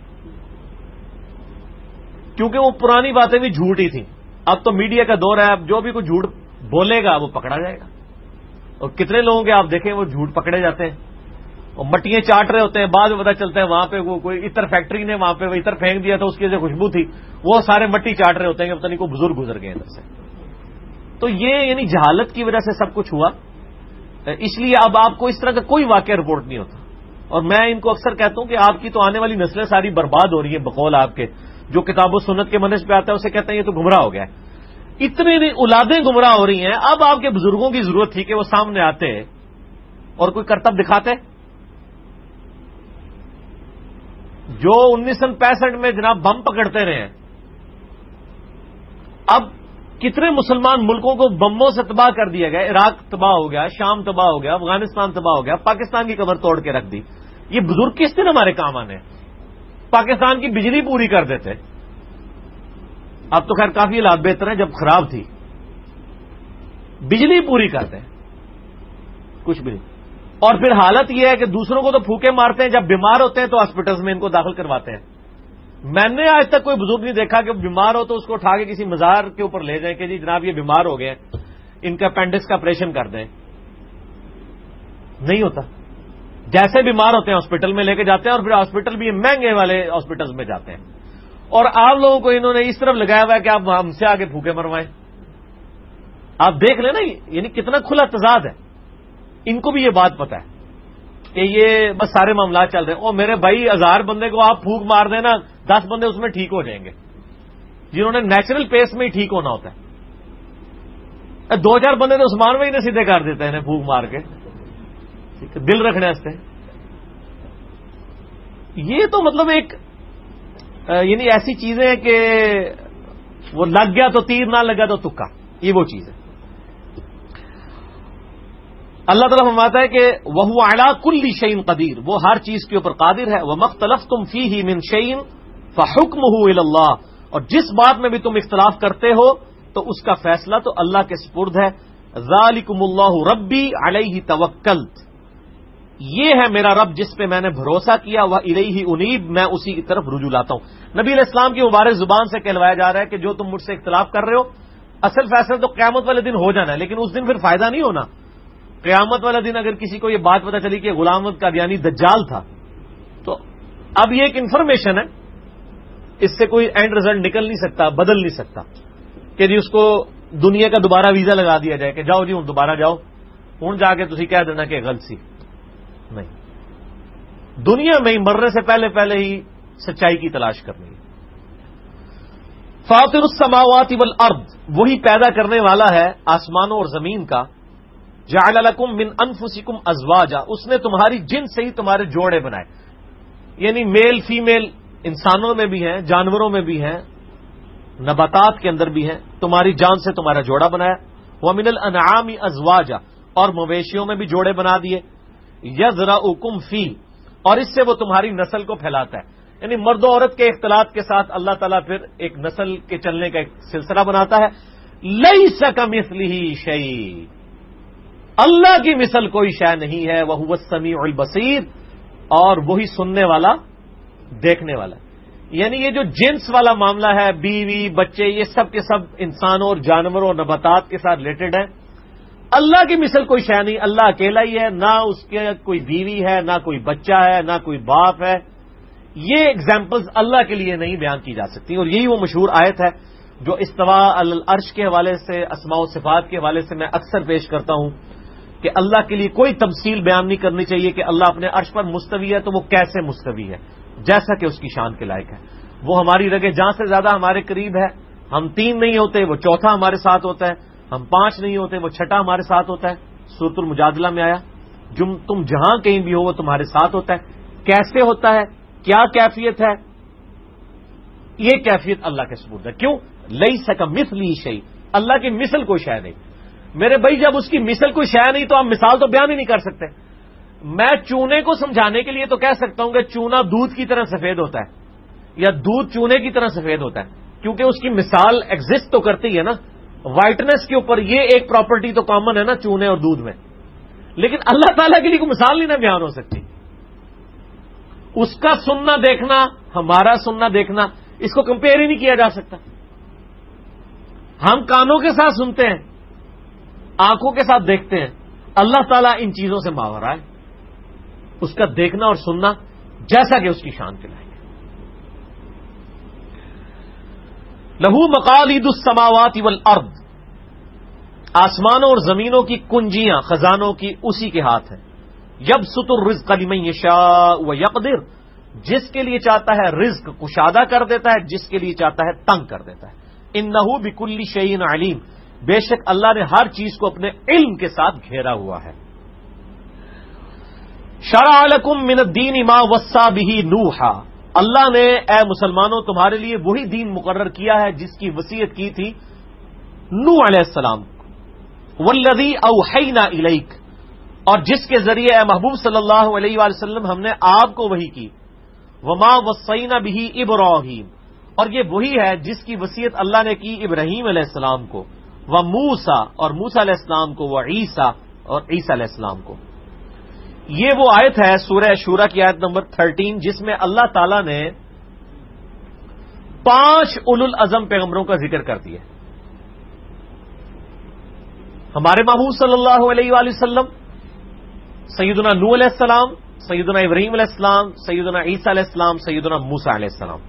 کیونکہ وہ پرانی باتیں بھی جھوٹ ہی تھیں۔ اب تو میڈیا کا دور ہے، اب جو بھی کوئی جھوٹ بولے گا وہ پکڑا جائے گا، اور کتنے لوگوں کے آپ دیکھیں وہ جھوٹ پکڑے جاتے ہیں، اور مٹیاں چاٹ رہے ہوتے ہیں، بعد میں پتا چلتا ہے وہاں پہ وہ کوئی عطر فیکٹری نے وہاں پہ وہ عطر پھینک دیا تھا، اس کی وجہ سے خوشبو تھی، وہ سارے مٹی چاٹ رہے ہوتے ہیں کہ پتہ نہیں کوئی بزرگ گزر گئے ادھر سے۔ تو یہ یعنی جہالت کی وجہ سے سب کچھ ہوا، اس لیے اب آپ کو اس طرح کا کوئی واقعہ رپورٹ نہیں ہوتا۔ اور میں ان کو اکثر کہتا ہوں کہ آپ کی تو آنے والی نسلیں ساری برباد ہو رہی ہیں بقول آپ کے، جو کتاب و سنت کے منہج پہ آتا ہے اسے کہتے ہیں یہ تو گمراہ ہو گیا ہے، اتنی اولادیں گمراہ ہو رہی ہیں۔ اب آپ کے بزرگوں کی ضرورت تھی کہ وہ سامنے آتے اور کوئی کرتب دکھاتے۔ جو 1965 میں جناب بم پکڑتے رہے ہیں، اب کتنے مسلمان ملکوں کو بموں سے تباہ کر دیا گیا، عراق تباہ ہو گیا، شام تباہ ہو گیا، افغانستان تباہ ہو گیا، پاکستان کی کمر توڑ کے رکھ دی۔ یہ بزرگ کس دن ہمارے کام آنے؟ پاکستان کی بجلی پوری کر دیتے۔ اب تو خیر کافی حالات بہتر ہیں، جب خراب تھی بجلی پوری کرتے ہیں کچھ بھی نہیں۔ اور پھر حالت یہ ہے کہ دوسروں کو تو پھوکے مارتے ہیں، جب بیمار ہوتے ہیں تو ہاسپٹلز میں ان کو داخل کرواتے ہیں۔ میں نے آج تک کوئی بزرگ نہیں دیکھا کہ بیمار ہو تو اس کو اٹھا کے کسی مزار کے اوپر لے جائیں کہ جی جناب یہ بیمار ہو گئے ہیں، ان کا اپینڈکس کا آپریشن کر دیں۔ نہیں ہوتا، جیسے بیمار ہوتے ہیں ہاسپٹل میں لے کے جاتے ہیں، اور پھر ہاسپٹل بھی مہنگے والے ہاسپٹلز میں جاتے ہیں، اور آپ لوگوں کو انہوں نے اس طرف لگایا ہوا ہے کہ آپ ہم سے آگے پھوکے مروائیں۔ آپ دیکھ لیں نا، یعنی کتنا کھلا تضاد ہے۔ ان کو بھی یہ بات پتا ہے کہ یہ بس سارے معاملات چل رہے ہیں۔ اور میرے بھائی 1000 بندے کو آپ پھونک مار دینا، 10 بندے اس میں ٹھیک ہو جائیں گے، جنہوں نے نیچرل پیس میں ہی ٹھیک ہونا ہوتا ہے۔ 2-4 بندے تو عثمان بھائی نے سیدھے کر دیتے ہیں پھونک مار کے، دل رکھنے واسطے۔ یہ تو مطلب ایک یعنی ایسی چیزیں ہیں کہ وہ لگ گیا تو تیر، نہ لگا تو تکا، یہ وہ چیز ہے۔ اللہ تعالیٰ فرماتا ہے کہ وَهُوَ عَلَىٰ كُلِّ شَيْءٍ قدیر، وہ ہر چیز کے اوپر قادر ہے۔ وَمَا اخْتَلَفْتُمْ فِيهِ مِنْ شَيْءٍ فَحُكْمُهُ إِلَى اللَّهِ، اور جس بات میں بھی تم اختلاف کرتے ہو تو اس کا فیصلہ تو اللہ کے سپرد ہے۔ ذَلِكُمُ اللَّهُ رَبِّي عَلَيْهِ تَوَكَّلْتُ، یہ ہے میرا رب جس پہ میں نے بھروسہ کیا، وَإِلَيْهِ أُنِيبُ، میں اسی کی طرف رجوع لاتا ہوں۔ نبی علیہ السلام کی مبارک زبان سے کہلوایا جا رہا ہے کہ جو تم مجھ سے اختلاف کر رہے ہو، اصل فیصلہ تو قیامت والے دن ہو جانا ہے، لیکن اس دن پھر فائدہ نہیں ہونا۔ قیامت والا دن اگر کسی کو یہ بات پتہ چلی کہ غلام احمد قادیانی دجال تھا، تو اب یہ ایک انفارمیشن ہے، اس سے کوئی اینڈ رزلٹ نکل نہیں سکتا، بدل نہیں سکتا کہ جی اس کو دنیا کا دوبارہ ویزا لگا دیا جائے کہ جاؤ جی ہوں دوبارہ جاؤ، ہوں جا کے تسی کہہ دینا کہ غلط سی نہیں۔ دنیا میں ہی مرنے سے پہلے پہلے ہی سچائی کی تلاش کرنی ہے۔ فاطر السماوات والارض، وہی پیدا کرنے والا ہے آسمانوں اور زمین کا۔ جعل لکم من انفسکم ازواجا، اس نے تمہاری جن سے ہی تمہارے جوڑے بنائے، یعنی میل فیمیل انسانوں میں بھی ہیں، جانوروں میں بھی ہیں، نباتات کے اندر بھی ہیں، تمہاری جان سے تمہارا جوڑا بنایا۔ ومن الانعام ازواجا، اور مویشیوں میں بھی جوڑے بنا دیے۔ یذرؤکم فی، اور اس سے وہ تمہاری نسل کو پھیلاتا ہے، یعنی مرد و عورت کے اختلاط کے ساتھ اللہ تعالیٰ پھر ایک نسل کے چلنے کا ایک سلسلہ بناتا ہے۔ لیس کمثلہ شیء، اللہ کی مثل کوئی شے نہیں ہے۔ وہو السمیع البصیر، اور وہی سننے والا دیکھنے والا۔ یعنی یہ جو جنس والا معاملہ ہے، بیوی بچے، یہ سب کے سب انسانوں اور جانوروں اور نباتات کے ساتھ ریلیٹڈ ہے۔ اللہ کی مثل کوئی شے نہیں، اللہ اکیلا ہی ہے، نہ اس کے کوئی بیوی ہے، نہ کوئی بچہ ہے، نہ کوئی باپ ہے۔ یہ ایگزامپلز اللہ کے لیے نہیں بیان کی جا سکتی، اور یہی وہ مشہور آیت ہے جو استوا علی العرش کے حوالے سے، اسماء و صفات کے حوالے سے میں اکثر پیش کرتا ہوں کہ اللہ کے لیے کوئی تمثیل بیان نہیں کرنی چاہیے کہ اللہ اپنے عرش پر مستوی ہے تو وہ کیسے مستوی ہے، جیسا کہ اس کی شان کے لائق ہے۔ وہ ہماری رگے جہاں سے زیادہ ہمارے قریب ہے، ہم 3 نہیں ہوتے وہ چوتھا ہمارے ساتھ ہوتا ہے، ہم 5 نہیں ہوتے وہ چھٹا ہمارے ساتھ ہوتا ہے۔ سورۃ المجادلہ میں آیا تم جہاں کہیں بھی ہو وہ تمہارے ساتھ ہوتا ہے۔ کیسے ہوتا ہے، کیا کیفیت ہے، یہ کیفیت اللہ کے سپرد ہے۔ کیوں؟ لیس کمثلہ شیء، اللہ کی مثل کوئی شے نہیں۔ میرے بھائی جب اس کی مثل کوئی شے نہیں تو آپ مثال تو بیان ہی نہیں کر سکتے۔ میں چونے کو سمجھانے کے لیے تو کہہ سکتا ہوں کہ چونا دودھ کی طرح سفید ہوتا ہے یا دودھ چونے کی طرح سفید ہوتا ہے، کیونکہ اس کی مثال ایگزسٹ تو کرتی ہے نا، وائٹنس کے اوپر یہ ایک پراپرٹی تو کامن ہے نا چونے اور دودھ میں، لیکن اللہ تعالیٰ کے لیے کوئی مثال نہیں نا بیان ہو سکتی۔ اس کا سننا دیکھنا، ہمارا سننا دیکھنا، اس کو کمپیئر ہی نہیں کیا جا سکتا۔ ہم کانوں کے ساتھ سنتے ہیں، آنکھوں کے ساتھ دیکھتے ہیں، اللہ تعالیٰ ان چیزوں سے ماورا ہے، اس کا دیکھنا اور سننا جیسا کہ اس کی شان کے لائق ہے۔ لہو مقالید السماوات والارض، آسمانوں اور زمینوں کی کنجیاں، خزانوں کی اسی کے ہاتھ ہیں۔ یبسط الرزق لمن یشاء ویقدر، جس کے لیے چاہتا ہے رزق کشادہ کر دیتا ہے، جس کے لیے چاہتا ہے تنگ کر دیتا ہے۔ انہ بکل شیء علیم، بے شک اللہ نے ہر چیز کو اپنے علم کے ساتھ گھیرا ہوا ہے۔ شرع لکم من الدین ما وصى به نوحا، اللہ نے اے مسلمانوں تمہارے لیے وہی دین مقرر کیا ہے جس کی وصیت کی تھی نوح علیہ السلام کو، والذی اوحینا الیک، اور جس کے ذریعے اے محبوب صلی اللہ علیہ وآلہ وسلم ہم نے آپ کو وحی کی، وما وصینا به ابراہیم، اور یہ وہی ہے جس کی وصیت اللہ نے کی ابراہیم علیہ السلام کو، وموسیٰ، اور موسیٰ علیہ السلام کو، وعیسیٰ، اور عیسیٰ علیہ السلام کو۔ یہ وہ آیت ہے سورہ شورى کی آیت نمبر 13 جس میں اللہ تعالیٰ نے 5 اولو العزم پیغمبروں کا ذکر کر دیا۔ ہمارے محبوب صلی اللہ علیہ وآلہ وسلم، سیدنا نوح علیہ السلام، سیدنا ابراہیم علیہ السلام، سیدنا عیسیٰ علیہ السلام، سیدنا موسیٰ علیہ السلام،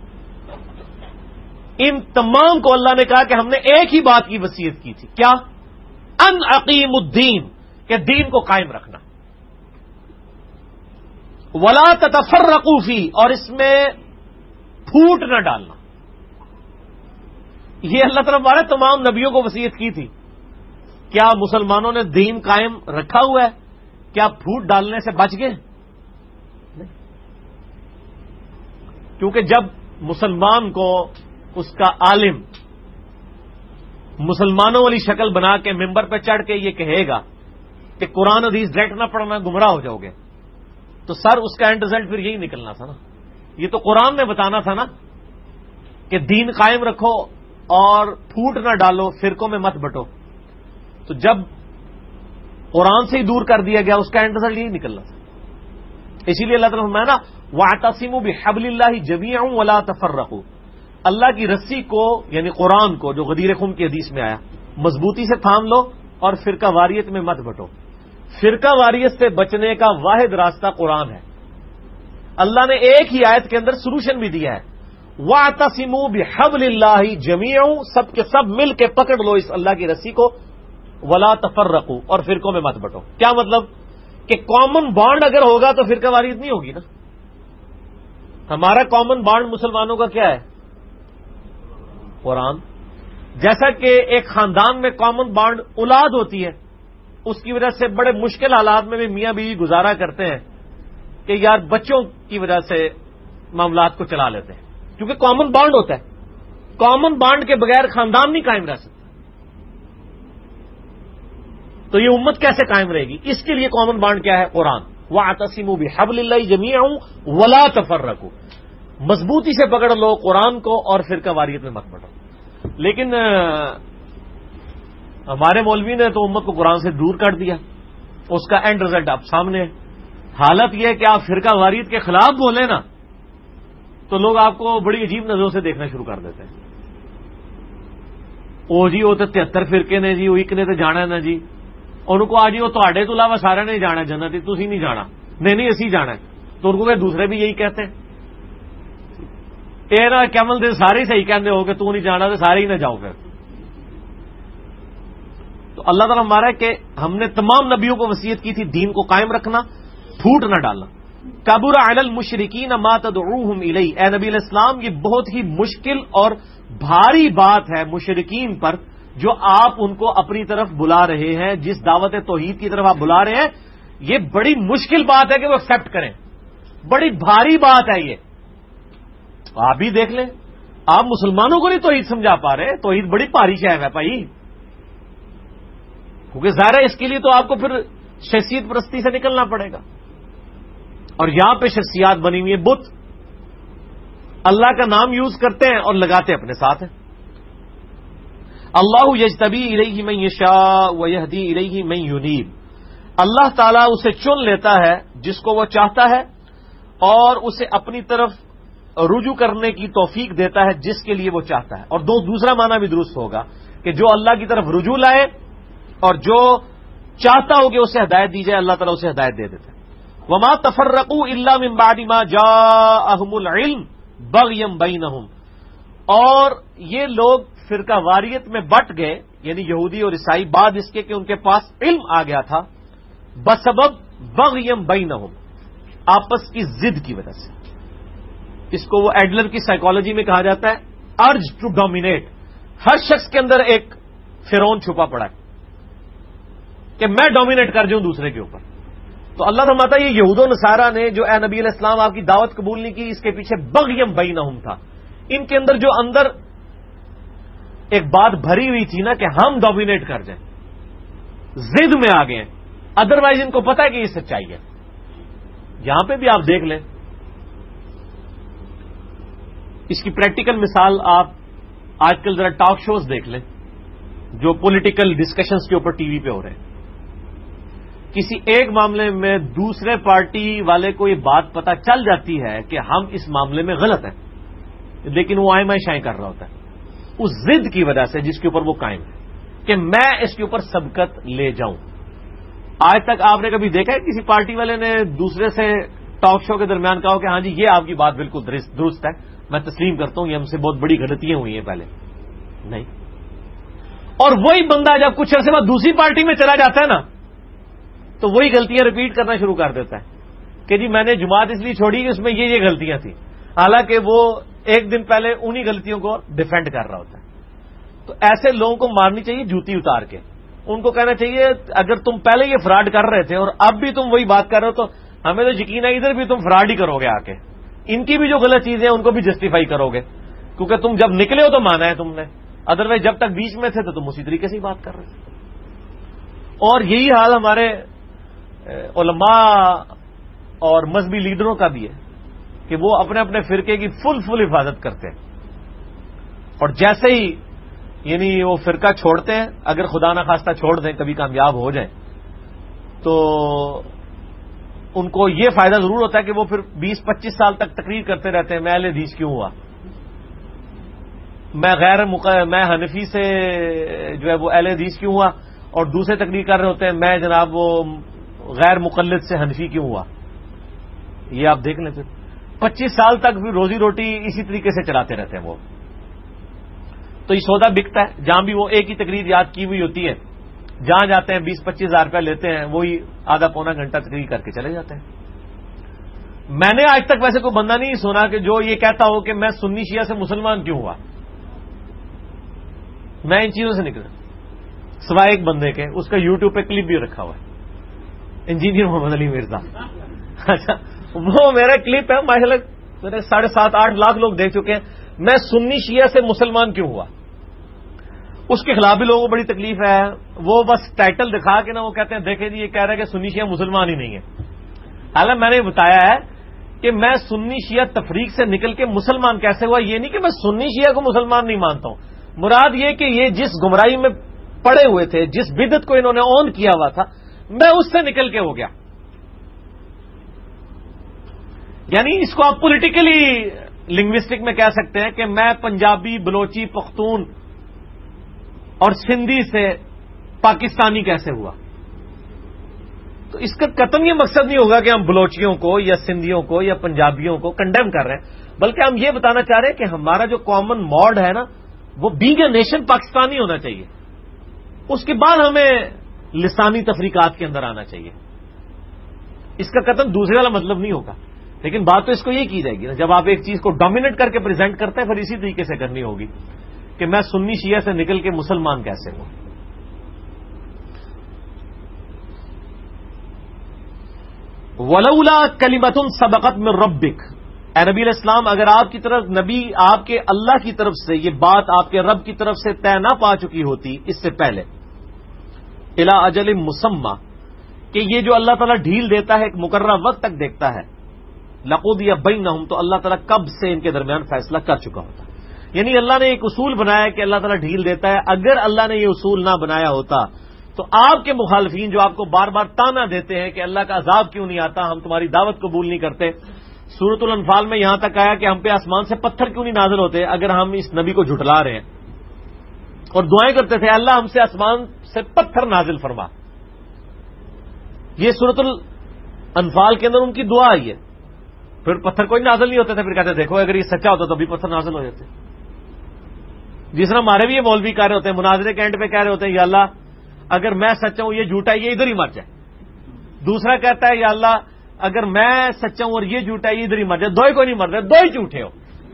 ان تمام کو اللہ نے کہا کہ ہم نے ایک ہی بات کی وصیت کی تھی، کیا؟ ان اقیم الدین، کہ دین کو قائم رکھنا، ولا تتفرقوا فیہ، اور اس میں پھوٹ نہ ڈالنا۔ یہ اللہ تعالیٰ ہمارے تمام نبیوں کو وصیت کی تھی۔ کیا مسلمانوں نے دین قائم رکھا ہوا ہے؟ کیا پھوٹ ڈالنے سے بچ گئے؟ نہیں، کیونکہ جب مسلمان کو اس کا عالم مسلمانوں والی شکل بنا کے ممبر پہ چڑھ کے یہ کہے گا کہ قرآن حدیث ڈائریکٹ نہ پڑھنا گمراہ ہو جاؤ گے، تو سر اس کا اینڈ ریزلٹ پھر یہی نکلنا تھا نا۔ یہ تو قرآن نے بتانا تھا نا کہ دین قائم رکھو اور پھوٹ نہ ڈالو، فرقوں میں مت بٹو، تو جب قرآن سے ہی دور کر دیا گیا اس کا اینڈ ریزلٹ یہی نکلنا تھا۔ اسی لیے اللہ تعالیٰ نے فرمایا نا وَاعْتَصِمُوا بِحَبْلِ اللَّهِ جَمِيعًا وَلَا تَفَرَّقُوا، اللہ کی رسی کو یعنی قرآن کو جو غدیر خم کی حدیث میں آیا مضبوطی سے تھام لو اور فرقہ واریت میں مت بٹو۔ فرقہ واریت سے بچنے کا واحد راستہ قرآن ہے۔ اللہ نے ایک ہی آیت کے اندر سولوشن بھی دیا ہے، وَاعْتَصِمُوا بِحَبْلِ اللَّهِ جَمِيعًا، سب کے سب مل کے پکڑ لو اس اللہ کی رسی کو، وَلَا تَفَرَّقُوا، اور فرقوں میں مت بٹو۔ کیا مطلب؟ کہ کامن بانڈ اگر ہوگا تو فرقہ واریت نہیں ہوگی نا۔ ہمارا کامن بانڈ مسلمانوں کا کیا ہے؟ قرآن۔ جیسا کہ ایک خاندان میں کامن بانڈ اولاد ہوتی ہے، اس کی وجہ سے بڑے مشکل حالات میں بھی میاں بیوی گزارا کرتے ہیں کہ یار بچوں کی وجہ سے معاملات کو چلا لیتے ہیں، کیونکہ کامن بانڈ ہوتا ہے۔ کامن بانڈ کے بغیر خاندان نہیں قائم رہ سکتا، تو یہ امت کیسے قائم رہے گی؟ اس کے لیے کامن بانڈ کیا ہے؟ قرآن۔ وَاعْتَصِمُوا بِحَبْلِ اللَّهِ جَمِيعًا وَلَا تَفَرَّقُوا، مضبوطی سے پکڑ لو قرآن کو اور فرقہ واریت میں مت بٹو۔ لیکن ہمارے مولوی نے تو امت کو قرآن سے دور کر دیا، اس کا اینڈ رزلٹ اب سامنے ہے۔ حالت یہ ہے کہ آپ فرقہ واریت کے خلاف بولیں نا تو لوگ آپ کو بڑی عجیب نظروں سے دیکھنا شروع کر دیتے ہیں۔ او جی وہ تو 73 فرقے نے جی، وہ ایک نے تو جانا نا جی، ان کو آج وہ تھوڑے تو علاوہ سارے نے جانا جنت، تسی نہیں جانا، نہیں اسی جانا ہے، تو ان کو کہ دوسرے بھی یہی کہتے ہیں۔ یہ نہ کیمل دن سارے صحیح کہتے ہو کہ تو نہیں جانا تو سارے ہی نہ جاؤ پھر. تو اللہ تعالیٰ ہمارا ہے کہ ہم نے تمام نبیوں کو وصیت کی تھی دین کو قائم رکھنا، پھوٹ نہ ڈالنا. کبر علی المشرکین ما تدعوہم الیہ، اے نبی علیہ السلام یہ بہت ہی مشکل اور بھاری بات ہے مشرکین پر جو آپ ان کو اپنی طرف بلا رہے ہیں، جس دعوت توحید کی طرف آپ بلا رہے ہیں یہ بڑی مشکل بات ہے کہ وہ ایکسپٹ کریں، بڑی بھاری بات ہے یہ. آپ بھی دیکھ لیں، آپ مسلمانوں کو نہیں توحید سمجھا پا رہے، توحید بڑی بھاری شے ہے بھائی، کیونکہ ظاہر ہے اس کے لیے تو آپ کو پھر شخصیت پرستی سے نکلنا پڑے گا. اور یہاں پہ شخصیات بنی ہوئی ہیں، بت اللہ کا نام یوز کرتے ہیں اور لگاتے اپنے ساتھ ہیں. اللہ یجتبی الیہ من یشاء ویہدی الیہ من ینیب، اللہ تعالیٰ اسے چن لیتا ہے جس کو وہ چاہتا ہے اور اسے اپنی طرف رجوع کرنے کی توفیق دیتا ہے جس کے لیے وہ چاہتا ہے. اور دوسرا معنی بھی درست ہوگا کہ جو اللہ کی طرف رجوع لائے اور جو چاہتا ہو کہ اسے ہدایت دی جائے اللہ تعالیٰ اسے ہدایت دے دیتا ہے. وما تفرقوا الا من بعد ما جاءهم العلم بغيا بينهم، اور یہ لوگ فرقہ واریت میں بٹ گئے یعنی یہودی اور عیسائی بعد اس کے کہ ان کے پاس علم آ گیا تھا، بسبب بغيا بينهم، آپس کی ضد کی وجہ سے. اس کو وہ ایڈلر کی سائیکالوجی میں کہا جاتا ہے ارج ٹو ڈومینیٹ. ہر شخص کے اندر ایک فرعون چھپا پڑا ہے کہ میں ڈومینیٹ کر جاؤں دوسرے کے اوپر. تو اللہ فرماتا ہے یہ یہود و نصارہ نے جو اے نبی علیہ السلام آپ کی دعوت قبول نہیں کی، اس کے پیچھے بغیم بینہم تھا. ان کے اندر جو اندر ایک بات بھری ہوئی تھی نا کہ ہم ڈومینیٹ کر جائیں، ضد میں آ گئے ہیں، ادروائز ان کو پتا ہے کہ یہ سچائی ہے. یہاں پہ بھی آپ دیکھ لیں، اس کی پریکٹیکل مثال آپ آج کل ذرا ٹاک شوز دیکھ لیں جو پولیٹیکل ڈسکشنز کے اوپر ٹی وی پہ ہو رہے ہیں. کسی ایک معاملے میں دوسرے پارٹی والے کو یہ بات پتہ چل جاتی ہے کہ ہم اس معاملے میں غلط ہیں، لیکن وہ آئیں شائیں کر رہا ہوتا ہے اس ضد کی وجہ سے جس کے اوپر وہ قائم ہے کہ میں اس کے اوپر سبقت لے جاؤں. آج تک آپ نے کبھی دیکھا ہے کسی پارٹی والے نے دوسرے سے ٹاک شو کے درمیان کہا کہ ہاں جی یہ آپ کی بات بالکل درست ہے، میں تسلیم کرتا ہوں یہ ہم سے بہت بڑی غلطیاں ہوئی ہیں پہلے؟ نہیں. اور وہی بندہ جب کچھ عرصے بعد دوسری پارٹی میں چلا جاتا ہے نا تو وہی غلطیاں ریپیٹ کرنا شروع کر دیتا ہے کہ جی میں نے جماعت اس لیے چھوڑی کہ اس میں یہ غلطیاں تھیں، حالانکہ وہ ایک دن پہلے انہی غلطیوں کو ڈیفینڈ کر رہا ہوتا ہے. تو ایسے لوگوں کو مارنی چاہیے جوتی اتار کے. ان کو کہنا چاہیے اگر تم پہلے یہ فراڈ کر رہے تھے اور اب بھی تم وہی بات کر رہے ہو تو ہمیں تو یقین ہے ادھر بھی تم فراڈ ہی کرو گے آ کے. ان کی بھی جو غلط چیزیں ہیں ان کو بھی جسٹیفائی کرو گے کیونکہ تم جب نکلے ہو تو مانا ہے تم نے، ادروائز جب تک بیچ میں تھے تو تم اسی طریقے سے ہی بات کر رہے تھے. اور یہی حال ہمارے علماء اور مذہبی لیڈروں کا بھی ہے کہ وہ اپنے اپنے فرقے کی فل حفاظت کرتے ہیں، اور جیسے ہی یعنی وہ فرقہ چھوڑتے ہیں، اگر خدا نخواستہ چھوڑ دیں کبھی کامیاب ہو جائیں تو ان کو یہ فائدہ ضرور ہوتا ہے کہ وہ پھر 20-25 سال تک تقریر کرتے رہتے ہیں میں اہل حدیث کیوں ہوا، میں حنفی سے جو ہے وہ اہل حدیث کیوں ہوا، اور دوسرے تقریر کر رہے ہوتے ہیں میں جناب وہ غیر مقلد سے حنفی کیوں ہوا. یہ آپ دیکھ لیں پھر 25 سال تک بھی روزی روٹی اسی طریقے سے چلاتے رہتے ہیں وہ. تو یہ سودا بکتا ہے، جہاں بھی وہ ایک ہی تقریر یاد کی ہوئی ہوتی ہے جہاں جاتے ہیں 20-25 ہزار روپیہ لیتے ہیں، وہی آدھا پونا گھنٹہ تقریر کر کے چلے جاتے ہیں. میں نے آج تک ویسے کوئی بندہ نہیں سنا کہ جو یہ کہتا ہو کہ میں سنی شیعہ سے مسلمان کیوں ہوا. میں ان چیزوں سے نکلا سوائے ایک بندے کے، اس کا یوٹیوب پہ کلپ بھی رکھا ہوا ہے، انجینئر محمد علی مرزا. اچھا وہ میرا کلپ ہے ماشاء اللہ میرے 7.5-8 لاکھ لوگ دیکھ چکے ہیں. میں سنی شیعہ سے مسلمان کیوں ہوا. اس کے خلاف بھی لوگوں کو بڑی تکلیف ہے، وہ بس ٹائٹل دکھا کے نا وہ کہتے ہیں دیکھیں جی یہ کہہ رہا ہے کہ سنی شیعہ مسلمان ہی نہیں ہے. حالانکہ میں نے بتایا ہے کہ میں سنی شیعہ تفریق سے نکل کے مسلمان کیسے ہوا. یہ نہیں کہ میں سنی شیعہ کو مسلمان نہیں مانتا ہوں، مراد یہ کہ یہ جس گمراہی میں پڑے ہوئے تھے، جس بدعت کو انہوں نے اون کیا ہوا تھا، میں اس سے نکل کے ہو گیا. یعنی اس کو آپ پولیٹیکلی لنگوسٹک میں کہہ سکتے ہیں کہ میں پنجابی، بلوچی، پختون اور سندھی سے پاکستانی کیسے ہوا. تو اس کا قطعاً یہ مقصد نہیں ہوگا کہ ہم بلوچیوں کو یا سندھیوں کو یا پنجابیوں کو کنڈیم کر رہے ہیں، بلکہ ہم یہ بتانا چاہ رہے ہیں کہ ہمارا جو کامن موڈ ہے نا، وہ بینگ اے نیشن پاکستانی ہونا چاہیے. اس کے بعد ہمیں لسانی تفریقات کے اندر آنا چاہیے. اس کا قطعاً دوسرے والا مطلب نہیں ہوگا، لیکن بات تو اس کو یہ کی جائے گی نا، جب آپ ایک چیز کو ڈومینیٹ کر کے پریزنٹ کرتے ہیں پھر اسی طریقے سے کرنی ہوگی کہ میں سنی شیعہ سے نکل کے مسلمان کیسے ہوں. ولولا کلمۃ سبقت من ربک، اے نبی علیہ السلام اگر آپ کی طرف نبی آپ کے اللہ کی طرف سے یہ بات آپ کے رب کی طرف سے طے نہ پا چکی ہوتی اس سے پہلے، الی اجل مسمى، کہ یہ جو اللہ تعالیٰ ڈھیل دیتا ہے ایک مقررہ وقت تک دیکھتا ہے، لقضی بینہم، تو اللہ تعالیٰ کب سے ان کے درمیان فیصلہ کر چکا ہوتا. یعنی اللہ نے ایک اصول بنایا کہ اللہ تعالیٰ ڈھیل دیتا ہے. اگر اللہ نے یہ اصول نہ بنایا ہوتا تو آپ کے مخالفین جو آپ کو بار بار تانا دیتے ہیں کہ اللہ کا عذاب کیوں نہیں آتا، ہم تمہاری دعوت قبول نہیں کرتے، سورۃ الانفال میں یہاں تک آیا کہ ہم پہ آسمان سے پتھر کیوں نہیں نازل ہوتے اگر ہم اس نبی کو جھٹلا رہے ہیں، اور دعائیں کرتے تھے اللہ ہم سے آسمان سے پتھر نازل فرما. یہ سورۃ الانفال کے اندر ان کی دعا آئی ہے. پھر پتھر کوئی نازل نہیں ہوتے تھے، پھر کہتے دیکھو اگر یہ سچا ہوتا تو بھی پتھر نازل ہو جاتے. جس طرح ہمارے بھی یہ مولوی کہہ رہے ہوتے ہیں، مناظرے کے اینڈ پہ کہہ رہے ہوتے ہیں یا اللہ اگر میں سچا ہوں یہ جھوٹا ہے یہ ادھر ہی مر جائے. دوسرا کہتا ہے یا اللہ اگر میں سچا ہوں اور یہ جھوٹا ہے یہ ادھر ہی مر جائے. دو ہی کوئی نہیں مر رہے، دو ہی جھوٹے ہو.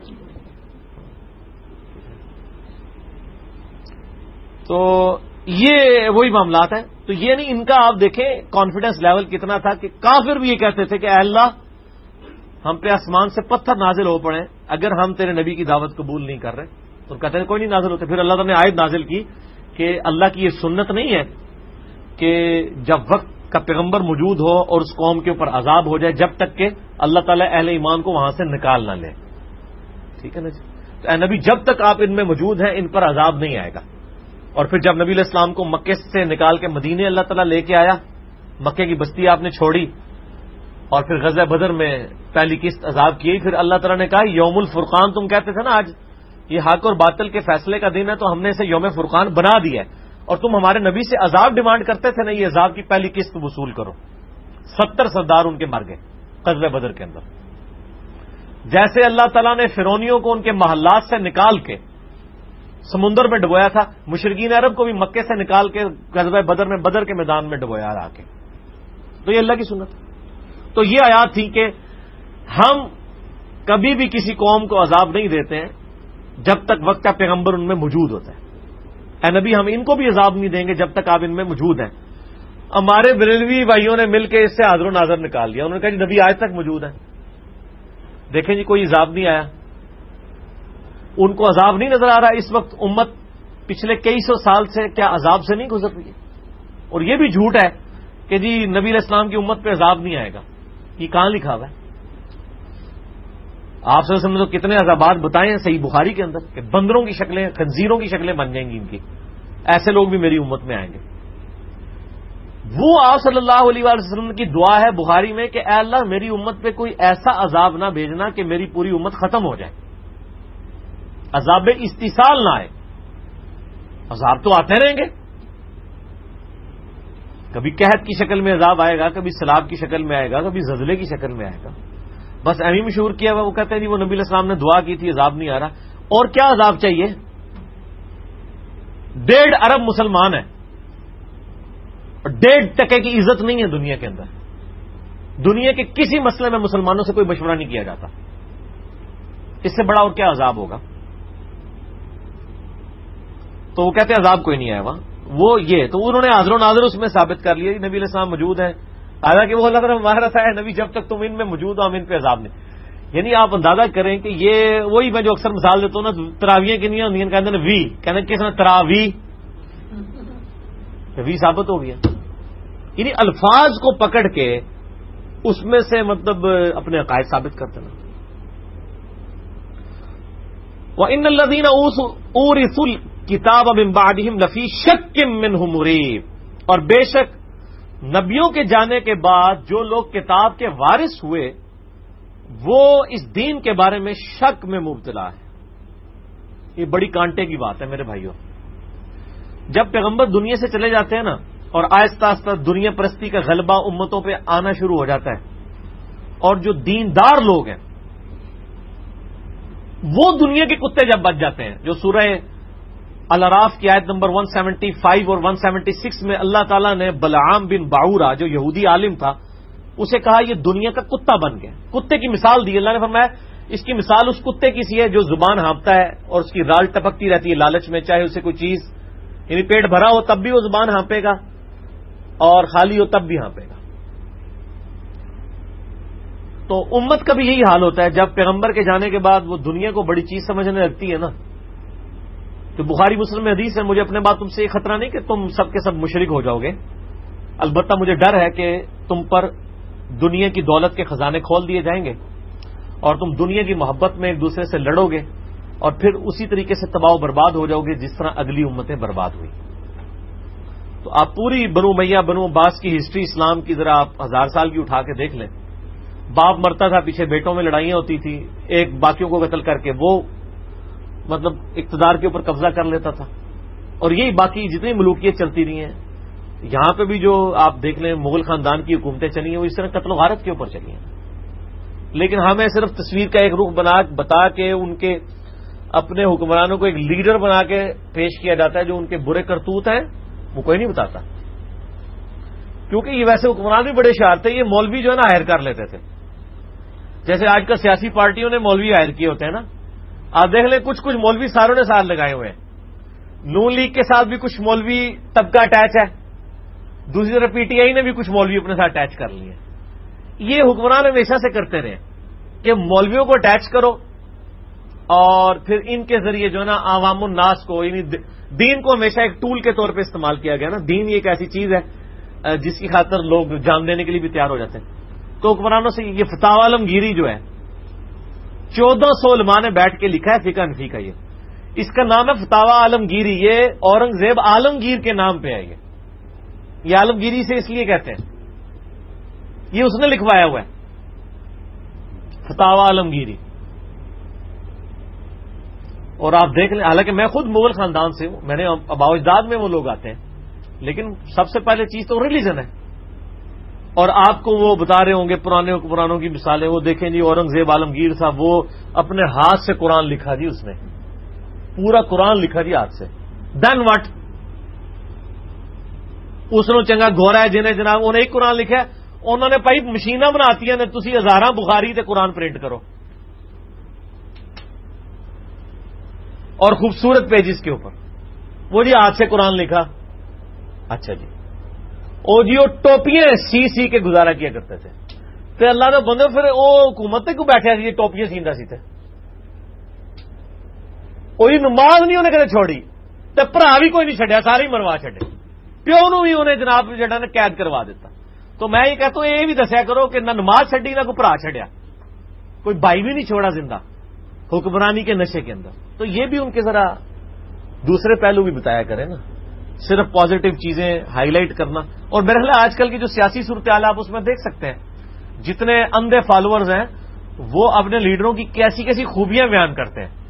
تو یہ وہی معاملات ہیں. تو یہ نہیں، ان کا آپ دیکھیں کانفیڈنس لیول کتنا تھا کہ کافر بھی یہ کہتے تھے کہ اے اللہ ہم پہ آسمان سے پتھر نازل ہو پڑے اگر ہم تیرے نبی کی دعوت قبول نہیں کر رہے. تو کہتے ہیں کوئی نہیں نازل ہوتے. پھر اللہ تعالیٰ نے آیت نازل کی کہ اللہ کی یہ سنت نہیں ہے کہ جب وقت کا پیغمبر موجود ہو اور اس قوم کے اوپر عذاب ہو جائے جب تک کہ اللہ تعالیٰ اہل ایمان کو وہاں سے نکال نہ لے. ٹھیک ہے نا جی. تو اے نبی جب تک آپ ان میں موجود ہیں ان پر عذاب نہیں آئے گا. اور پھر جب نبی علیہ السلام کو مکے سے نکال کے مدینے اللہ تعالیٰ لے کے آیا، مکے کی بستی آپ نے چھوڑی اور پھر غزوہ بدر میں پہلی قسط عذاب کی. پھر اللہ تعالیٰ نے کہا یوم الفرقان، تم کہتے تھے نا آج یہ حق اور باطل کے فیصلے کا دن ہے تو ہم نے اسے یوم فرقان بنا دیا ہے، اور تم ہمارے نبی سے عذاب ڈیمانڈ کرتے تھے نا، یہ عذاب کی پہلی قسط وصول کرو. 70 سردار ان کے مر گئے غزوہ بدر کے اندر. جیسے اللہ تعالیٰ نے فرعونیوں کو ان کے محلات سے نکال کے سمندر میں ڈبویا تھا، مشرکین عرب کو بھی مکے سے نکال کے غزوہ بدر میں بدر کے میدان میں ڈبویا آ کے. تو یہ اللہ کی سنت. تو یہ آیات تھی کہ ہم کبھی بھی کسی قوم کو عذاب نہیں دیتے ہیں جب تک وقت کا پیغمبر ان میں موجود ہوتا ہے. اے نبی ہم ان کو بھی عذاب نہیں دیں گے جب تک آپ ان میں موجود ہیں. ہمارے بریلوی بھائیوں نے مل کے اس سے حاضر و ناظر نکال دیا. انہوں نے کہا جی نبی آج تک موجود ہیں، دیکھیں جی کوئی عذاب نہیں آیا. ان کو عذاب نہیں نظر آ رہا. اس وقت امت پچھلے کئی سو سال سے کیا عذاب سے نہیں گزر رہی ہے؟ اور یہ بھی جھوٹ ہے کہ جی نبی علیہ السلام کی امت پہ عذاب نہیں آئے گا. یہ کہاں لکھا ہوا ہے؟ آپ صلی اللہ علیہ وسلم نے تو کتنے عذابات بتائے ہیں صحیح بخاری کے اندر کہ بندروں کی شکلیں، خنزیروں کی شکلیں بن جائیں گی ان کی. ایسے لوگ بھی میری امت میں آئیں گے. وہ آپ صلی اللہ علیہ وسلم کی دعا ہے بخاری میں کہ اے اللہ میری امت پہ کوئی ایسا عذاب نہ بھیجنا کہ میری پوری امت ختم ہو جائے، عذاب استحصال نہ آئے. عذاب تو آتے رہیں گے، کبھی قحط کی شکل میں عذاب آئے گا، کبھی سیلاب کی شکل میں آئے گا، کبھی زلزلے کی شکل میں آئے گا. بس ایمی مشہور کیا ہوا وہ کہتے ہیں جی وہ نبی علیہ السلام نے دعا کی تھی عذاب نہیں آ رہا. اور کیا عذاب چاہیے؟ 1.5 ارب مسلمان ہیں اور 1.5% کی عزت نہیں ہے دنیا کے اندر. دنیا کے کسی مسئلے میں مسلمانوں سے کوئی مشورہ نہیں کیا جاتا. اس سے بڑا اور کیا عذاب ہوگا؟ تو وہ کہتے ہیں عذاب کوئی نہیں آیا وہاں. وہ یہ تو انہوں نے حاضر و ناظر اس میں ثابت کر لیا نبی علیہ السلام موجود ہیں. حالانکہ وہ اللہ تعالیٰ مہارت ہے نبی جب تک تم ان میں موجود ہو ہم ان پہ عذاب نہیں. یعنی آپ اندازہ کریں کہ یہ وہی میں جو اکثر مثال دیتا ہوں نا، تراویاں کنیاں ہوندی ہیں، کہتے ہیں وی، کہتے ہیں کس نے تراوی وی ثابت ہو گیا. یعنی الفاظ کو پکڑ کے اس میں سے مطلب اپنے عقائد ثابت کرتے ہیں. وَإِنَّ الَّذِينَ أُورِثُوا الْكِتَابَ مِن بَعْدِهِمْ لَفِي شَكٍّ مِّنْهُ مُرِيبٍ، اور بے شک نبیوں کے جانے کے بعد جو لوگ کتاب کے وارث ہوئے وہ اس دین کے بارے میں شک میں مبتلا ہے. یہ بڑی کانٹے کی بات ہے میرے بھائیوں. جب پیغمبر دنیا سے چلے جاتے ہیں نا اور آہستہ آہستہ دنیا پرستی کا غلبہ امتوں پہ آنا شروع ہو جاتا ہے، اور جو دیندار لوگ ہیں وہ دنیا کے کتے جب بچ جاتے ہیں، جو سورہ الاعراف کی آیت نمبر 175 اور 176 میں اللہ تعالیٰ نے بلعام بن باعورہ جو یہودی عالم تھا اسے کہا یہ دنیا کا کتا بن گیا، کتے کی مثال دی اللہ نے، فرمایا اس کی مثال اس کتے کی سی ہے جو زبان ہانپتا ہے اور اس کی رال ٹپکتی رہتی ہے لالچ میں، چاہے اسے کوئی چیز یعنی پیٹ بھرا ہو تب بھی وہ زبان ہانپے گا اور خالی ہو تب بھی ہانپے گا۔ تو امت کا بھی یہی حال ہوتا ہے، جب پیغمبر کے جانے کے بعد وہ دنیا کو بڑی چیز سمجھنے لگتی ہے نا، تو بخاری مسلم میں حدیث ہے، مجھے اپنے بات تم سے یہ خطرہ نہیں کہ تم سب کے سب مشرک ہو جاؤ گے، البتہ مجھے ڈر ہے کہ تم پر دنیا کی دولت کے خزانے کھول دیے جائیں گے اور تم دنیا کی محبت میں ایک دوسرے سے لڑو گے اور پھر اسی طریقے سے تباہ و برباد ہو جاؤ گے جس طرح اگلی امتیں برباد ہوئی۔ تو آپ پوری بنو امیہ بنو عباس کی ہسٹری اسلام کی ذرا آپ 1000 سال کی اٹھا کے دیکھ لیں، باپ مرتا تھا، پیچھے بیٹوں میں لڑائیاں ہوتی تھی، ایک باقیوں کو قتل کر کے وہ مطلب اقتدار کے اوپر قبضہ کر لیتا تھا، اور یہی باقی جتنی ملوکیت چلتی رہی ہیں، یہاں پہ بھی جو آپ دیکھ لیں مغل خاندان کی حکومتیں چلی ہیں وہ اس طرح قتل و غارت کے اوپر چلی ہیں، لیکن ہمیں صرف تصویر کا ایک رخ بتا کے ان کے اپنے حکمرانوں کو ایک لیڈر بنا کے پیش کیا جاتا ہے، جو ان کے برے کرتوت ہیں وہ کوئی نہیں بتاتا، کیونکہ یہ ویسے حکمران بھی بڑے شاعر تھے، یہ مولوی جو ہے نا ہائر کر لیتے تھے، جیسے آج کل سیاسی پارٹیوں نے مولوی ہائر کیے ہوتے ہیں نا، آپ دیکھ لیں کچھ مولوی ساروں نے ساتھ لگائے ہوئے ہیں، نون لیگ کے ساتھ بھی کچھ مولوی طبقہ اٹیچ ہے، دوسری طرف پی ٹی آئی نے بھی کچھ مولوی اپنے ساتھ اٹیچ کر لیے، یہ حکمران ہمیشہ سے کرتے رہے کہ مولویوں کو اٹیچ کرو اور پھر ان کے ذریعے جو ہے نا عوام الناس کو، یعنی دین کو ہمیشہ ایک ٹول کے طور پہ استعمال کیا گیا نا، دین ایک ایسی چیز ہے جس کی خاطر لوگ جان دینے کے لیے بھی تیار ہو جاتے ہیں۔ تو حکمرانوں سے یہ فتاوی عالمگیری جو ہے 1400 علماء نے بیٹھ کے لکھا ہے فقہ حنفی کا، یہ اس کا نام ہے فتاوی عالمگیری، یہ اورنگزیب عالمگیر کے نام پہ ہے، یہ عالمگیری سے اس لیے کہتے ہیں، یہ اس نے لکھوایا ہوا ہے فتاوی عالمگیری۔ اور آپ دیکھ لیں، حالانکہ میں خود مغل خاندان سے ہوں، میں نے آباء و اجداد میں وہ لوگ آتے ہیں، لیکن سب سے پہلے چیز تو ریلیجن ہے، اور آپ کو وہ بتا رہے ہوں گے پرانے حکمرانوں کی مثالیں، وہ دیکھیں جی اورنگزیب عالمگیر تھا، وہ اپنے ہاتھ سے قرآن لکھا جی، اس نے پورا قرآن لکھا جی ہاتھ سے، دین واٹ، اس نے چنگا گورا ہے جنہیں جناب انہیں ایک قرآن لکھا ہے، انہوں نے پائی مشیناں بناتی ہیں تسی 1000 بخاری تے قرآن پرنٹ کرو اور خوبصورت پیجز کے اوپر، وہ جی ہاتھ سے قرآن لکھا، اچھا جی، او جی وہ ٹوپیاں سی کے گزارا کیا کرتے تھے، تو اللہ نے بندے پھر وہ حکومت کو بیٹھے سی ٹوپیاں سیندا سی تے وہی نماز نہیں انہیں کدے چھوڑی، تے بھرا بھی کوئی نہیں چڈیا، سارے ہی مروا چڈے، پیو نو بھی انہیں جناب جڑا نے قید کروا دیتا۔ تو میں یہ کہتا ہوں یہ بھی دسیا کرو کہ نہ نماز چڈی نہ کوئی بھرا چڈیا، کوئی بھائی بھی نہیں چھوڑا زندہ حکمرانی کے نشے کے اندر۔ تو یہ بھی ان کے ذرا دوسرے پہلو بھی بتایا کریں نا، صرف پازیٹو چیزیں ہائی لائٹ کرنا۔ اور میرے خیال آج کل کی جو سیاسی صورتحال آپ اس میں دیکھ سکتے ہیں، جتنے اندھے فالوورز ہیں وہ اپنے لیڈروں کی کیسی کیسی خوبیاں بیان کرتے ہیں،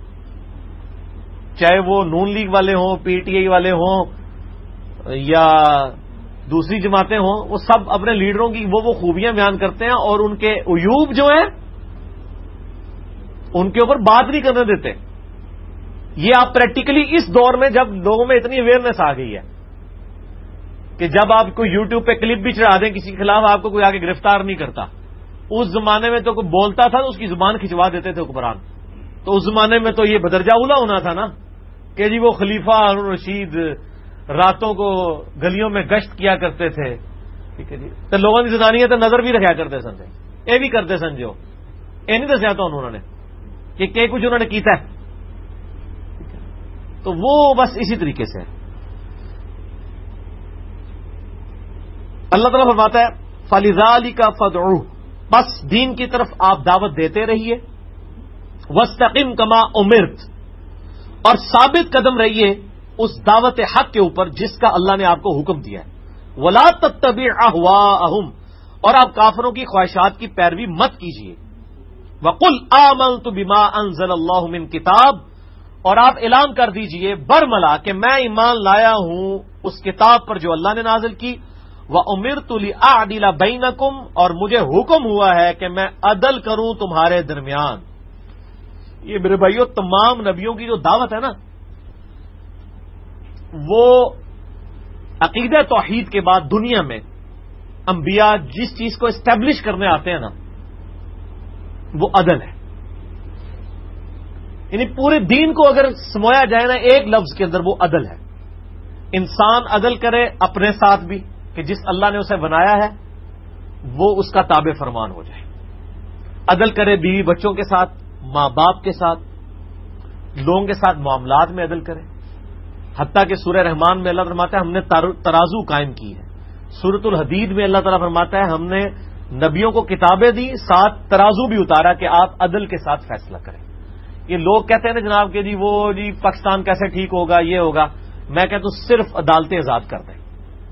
چاہے وہ نون لیگ والے ہوں، پی ٹی آئی والے ہوں یا دوسری جماعتیں ہوں، وہ سب اپنے لیڈروں کی وہ خوبیاں بیان کرتے ہیں اور ان کے عیوب جو ہیں ان کے اوپر بات نہیں کرنے دیتے۔ یہ آپ پریکٹیکلی اس دور میں جب لوگوں میں اتنی اویئرنیس آ گئی ہے کہ جب آپ کو یوٹیوب پہ کلپ بھی چڑھا دیں کسی کے خلاف آپ کو کوئی آگے گرفتار نہیں کرتا، اس زمانے میں تو کوئی بولتا تھا تو اس کی زبان کھنچوا دیتے تھے حکمران، تو اس زمانے میں تو یہ بدرجہ اولا ہونا تھا نا کہ جی وہ خلیفہ ہارون رشید راتوں کو گلیوں میں گشت کیا کرتے تھے، ٹھیک ہے جی، تو لوگوں کی زنانیاں تو نظر بھی رکھا کرتے سن، یہ بھی کرتے سن، جو یہ نہیں دسیا تو انہوں نے کہ کچھ انہوں نے کیتا ہے، تو وہ بس اسی طریقے سے اللہ تعالیٰ فرماتا ہے فَلِذَٰلِكَ فَادْعُوهُ، بس دین کی طرف آپ دعوت دیتے رہیے، وَاسْتَقِمْ كَمَا أُمِرْتَ، اور ثابت قدم رہیے اس دعوت حق کے اوپر جس کا اللہ نے آپ کو حکم دیا ہے، وَلَا تَتَّبِعْ أَهْوَاءَهُمْ، اور آپ کافروں کی خواہشات کی پیروی مت کیجیے، وَقُلْ آمَنْتُ بِمَا أَنزَلَ اللَّهُ مِنْ كِتَابٍ، اور آپ اعلان کر دیجئے برملا کہ میں ایمان لایا ہوں اس کتاب پر جو اللہ نے نازل کی، وَأُمِرْتُ لِأَعْدِلَ بَيْنَكُمْ، اور مجھے حکم ہوا ہے کہ میں عدل کروں تمہارے درمیان۔ یہ میرے بھائیو تمام نبیوں کی جو دعوت ہے نا، وہ عقیدہ توحید کے بعد دنیا میں انبیاء جس چیز کو اسٹیبلش کرنے آتے ہیں نا، وہ عدل ہے۔ یعنی پورے دین کو اگر سمویا جائے نا ایک لفظ کے اندر، وہ عدل ہے۔ انسان عدل کرے اپنے ساتھ بھی، کہ جس اللہ نے اسے بنایا ہے وہ اس کا تابع فرمان ہو جائے، عدل کرے بیوی بچوں کے ساتھ، ماں باپ کے ساتھ، لوگوں کے ساتھ معاملات میں عدل کرے۔ حتیٰ کہ سورہ رحمان میں اللہ فرماتا ہے ہم نے ترازو قائم کی ہے، سورۃ الحدید میں اللہ تعالیٰ فرماتا ہے ہم نے نبیوں کو کتابیں دی، ساتھ ترازو بھی اتارا کہ آپ عدل کے ساتھ فیصلہ کریں۔ یہ لوگ کہتے ہیں نا جناب کہ جی پاکستان کیسے ٹھیک ہوگا، یہ ہوگا، میں کہتا ہوں صرف عدالتیں آزاد کر دیں،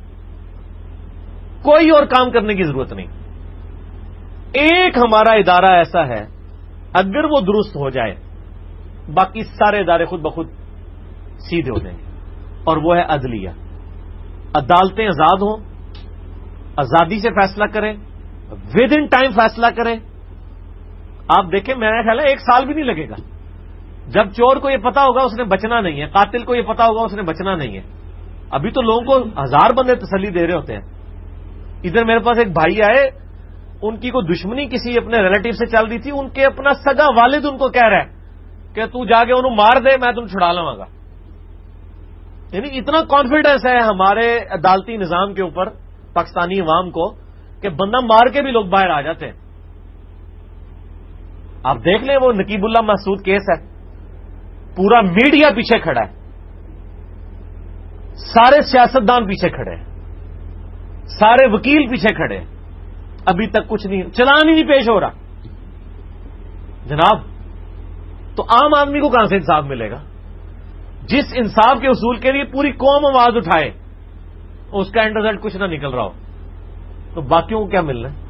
کوئی اور کام کرنے کی ضرورت نہیں۔ ایک ہمارا ادارہ ایسا ہے اگر وہ درست ہو جائے باقی سارے ادارے خود بخود سیدھے ہو جائیں گے، اور وہ ہے عدلیہ۔ عدالتیں آزاد ہوں، آزادی سے فیصلہ کریں، ود ان ٹائم فیصلہ کریں۔ آپ دیکھیں میرا خیال ہے 1 سال بھی نہیں لگے گا، جب چور کو یہ پتا ہوگا اس نے بچنا نہیں ہے، قاتل کو یہ پتا ہوگا اس نے بچنا نہیں ہے۔ ابھی تو لوگوں کو 1000 بندے تسلی دے رہے ہوتے ہیں۔ ادھر میرے پاس ایک بھائی آئے، ان کی کوئی دشمنی کسی اپنے ریلیٹو سے چل رہی تھی، ان کے اپنا سگا والد ان کو کہہ رہا ہے کہ تو جا کے انہوں مار دے، میں تم چھڑا لوں گا۔ یعنی اتنا کانفیڈنس ہے ہمارے عدالتی نظام کے اوپر پاکستانی عوام کو کہ بندہ مار کے بھی لوگ باہر آ جاتے ہیں۔ آپ دیکھ لیں وہ نقیب اللہ محسود کیس ہے، پورا میڈیا پیچھے کھڑا ہے، سارے سیاستدان پیچھے کھڑے ہیں، سارے وکیل پیچھے کھڑے ہیں، ابھی تک کچھ نہیں، چلان ہی نہیں پیش ہو رہا جناب۔ تو عام آدمی کو کہاں سے انصاف ملے گا؟ جس انصاف کے اصول کے لیے پوری قوم آواز اٹھائے، اس کا اینڈ رزلٹ کچھ نہ نکل رہا ہو، تو باقیوں کو کیا ملنا ہے؟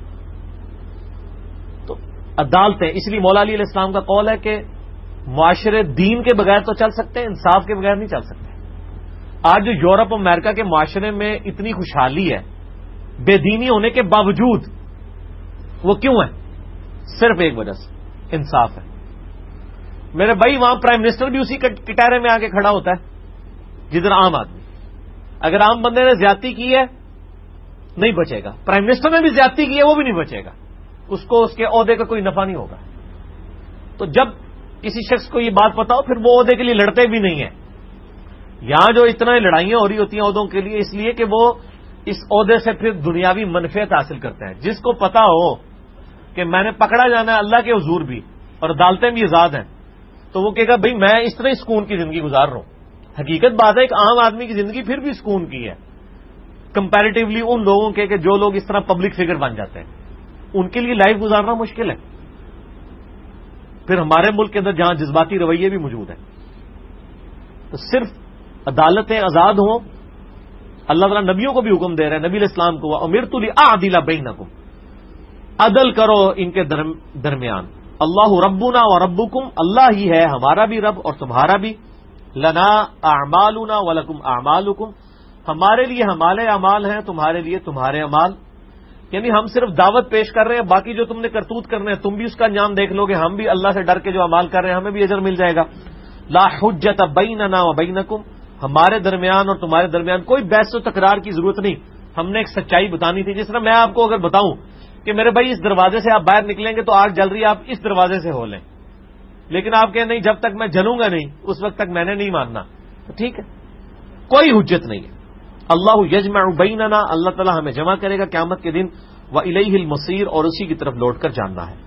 تو عدالتیں، اس لیے مولا علی علیہ السلام کا قول ہے کہ معاشرے دین کے بغیر تو چل سکتے ہیں، انصاف کے بغیر نہیں چل سکتے۔ آج جو یورپ اور امریکہ کے معاشرے میں اتنی خوشحالی ہے بے دینی ہونے کے باوجود، وہ کیوں ہے؟ صرف ایک وجہ سے، انصاف ہے۔ میرے بھائی وہاں پرائم منسٹر بھی اسی کٹہرے میں آ کے کھڑا ہوتا ہے جدھر عام آدمی۔ اگر عام بندے نے زیادتی کی ہے نہیں بچے گا، پرائم منسٹر نے بھی زیادتی کی ہے وہ بھی نہیں بچے گا، اس کو اس کے عہدے کا کوئی نفع نہیں ہوگا۔ تو جب کسی شخص کو یہ بات پتا ہو پھر وہ عہدے کے لیے لڑتے بھی نہیں ہیں۔ یہاں جو اتنا لڑائیاں ہو رہی ہوتی ہیں عہدوں کے لیے، اس لیے کہ وہ اس عہدے سے پھر دنیاوی منفعت حاصل کرتے ہیں۔ جس کو پتا ہو کہ میں نے پکڑا جانا ہے اللہ کے حضور بھی اور عدالتیں بھی آزاد ہیں، تو وہ کہے گا بھائی میں اس طرح سکون کی زندگی گزار رہا ہوں۔ حقیقت بات ہے ایک عام آدمی کی زندگی پھر بھی سکون کی ہے کمپیریٹیولی ان لوگوں کے کہ جو لوگ اس طرح پبلک فگر بن جاتے ہیں، ان کے لیے لائف گزارنا مشکل ہے۔ پھر ہمارے ملک کے اندر جہاں جذباتی رویے بھی موجود ہیں، تو صرف عدالتیں آزاد ہوں۔ اللہ تعالیٰ نبیوں کو بھی حکم دے رہے ہیں، نبی علیہ السلام کو، وَأُمِرْتُ لِأَعْدِلَ بَيْنَكُمْ، عدل کرو ان کے درمیان۔ اللہ ربنا و ربکم، اللہ ہی ہے ہمارا بھی رب اور تمہارا بھی۔ لنا اعمالنا ولکم اعمالکم، ہمارے لیے ہمارے اعمال ہیں، تمہارے لیے تمہارے اعمال۔ یعنی ہم صرف دعوت پیش کر رہے ہیں، باقی جو تم نے کرتوت کرنے ہیں تم بھی اس کا انجام دیکھ لو گے، ہم بھی اللہ سے ڈر کے جو اعمال کر رہے ہیں ہمیں بھی اجر مل جائے گا۔ لا حجت بیننا و بینکم، ہمارے درمیان اور تمہارے درمیان کوئی بحث و تکرار کی ضرورت نہیں۔ ہم نے ایک سچائی بتانی تھی، جس طرح میں آپ کو اگر بتاؤں کہ میرے بھائی اس دروازے سے آپ باہر نکلیں گے تو آگ جل رہی ہے، آپ اس دروازے سے ہو لیں، لیکن آپ کہیں نہیں جب تک میں جلوں گا نہیں اس وقت تک میں نے نہیں ماننا، تو ٹھیک ہے، کوئی حجت نہیں ہے۔ اللہ یجمع بیننا، اللہ تعالیٰ ہمیں جمع کرے گا قیامت کے دن، وإلیہ المصیر، اور اسی کی طرف لوٹ کر جاننا ہے۔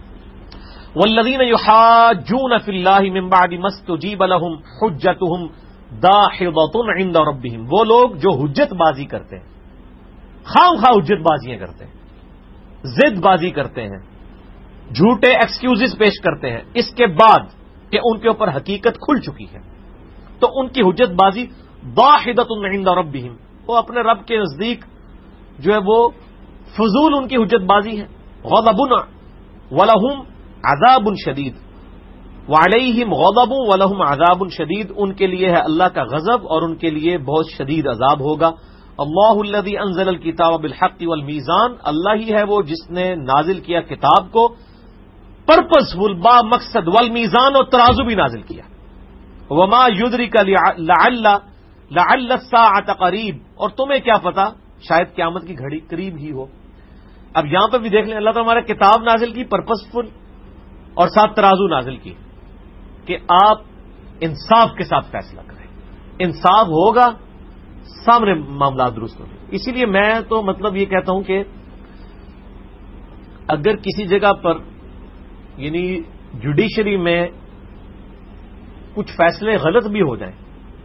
والذین یحاجون فی اللہ من بعد ما استجیب لهم حجتهم داحضۃ عند ربهم، وہ لوگ جو حجت بازی کرتے ہیں، خواہ حجت بازیاں کرتے ہیں، ضد بازی کرتے ہیں، جھوٹے ایکسکیوزز پیش کرتے ہیں اس کے بعد کہ ان کے اوپر حقیقت کھل چکی ہے، تو ان کی حجت بازی داحضۃ عند ربهم، وہ اپنے رب کے نزدیک جو ہے وہ فضول ان کی حجت بازی ہے۔ غضب ولہم عذاب شدید، وعلیہم غضب ولہم عذاب شدید، ان کے لیے ہے اللہ کا غضب اور ان کے لیے بہت شدید عذاب ہوگا۔ اللہ الذی انزل الکتاب بالحق والمیزان، اللہ ہی ہے وہ جس نے نازل کیا کتاب کو پرپسفل با مقصد، والمیزان اور ترازو بھی نازل کیا۔ وما یدرک لعل الساعۃ قریب، اور تمہیں کیا پتا شاید قیامت کی گھڑی قریب ہی ہو۔ اب یہاں پہ بھی دیکھ لیں، اللہ تعالیٰ ہمارا کتاب نازل کی پرپسفل اور ساتھ ترازو نازل کی کہ آپ انصاف کے ساتھ فیصلہ کریں، انصاف ہوگا سامنے معاملات درست ہوں گے۔ اسی لیے میں تو مطلب یہ کہتا ہوں کہ اگر کسی جگہ پر یعنی جوڈیشری میں کچھ فیصلے غلط بھی ہو جائیں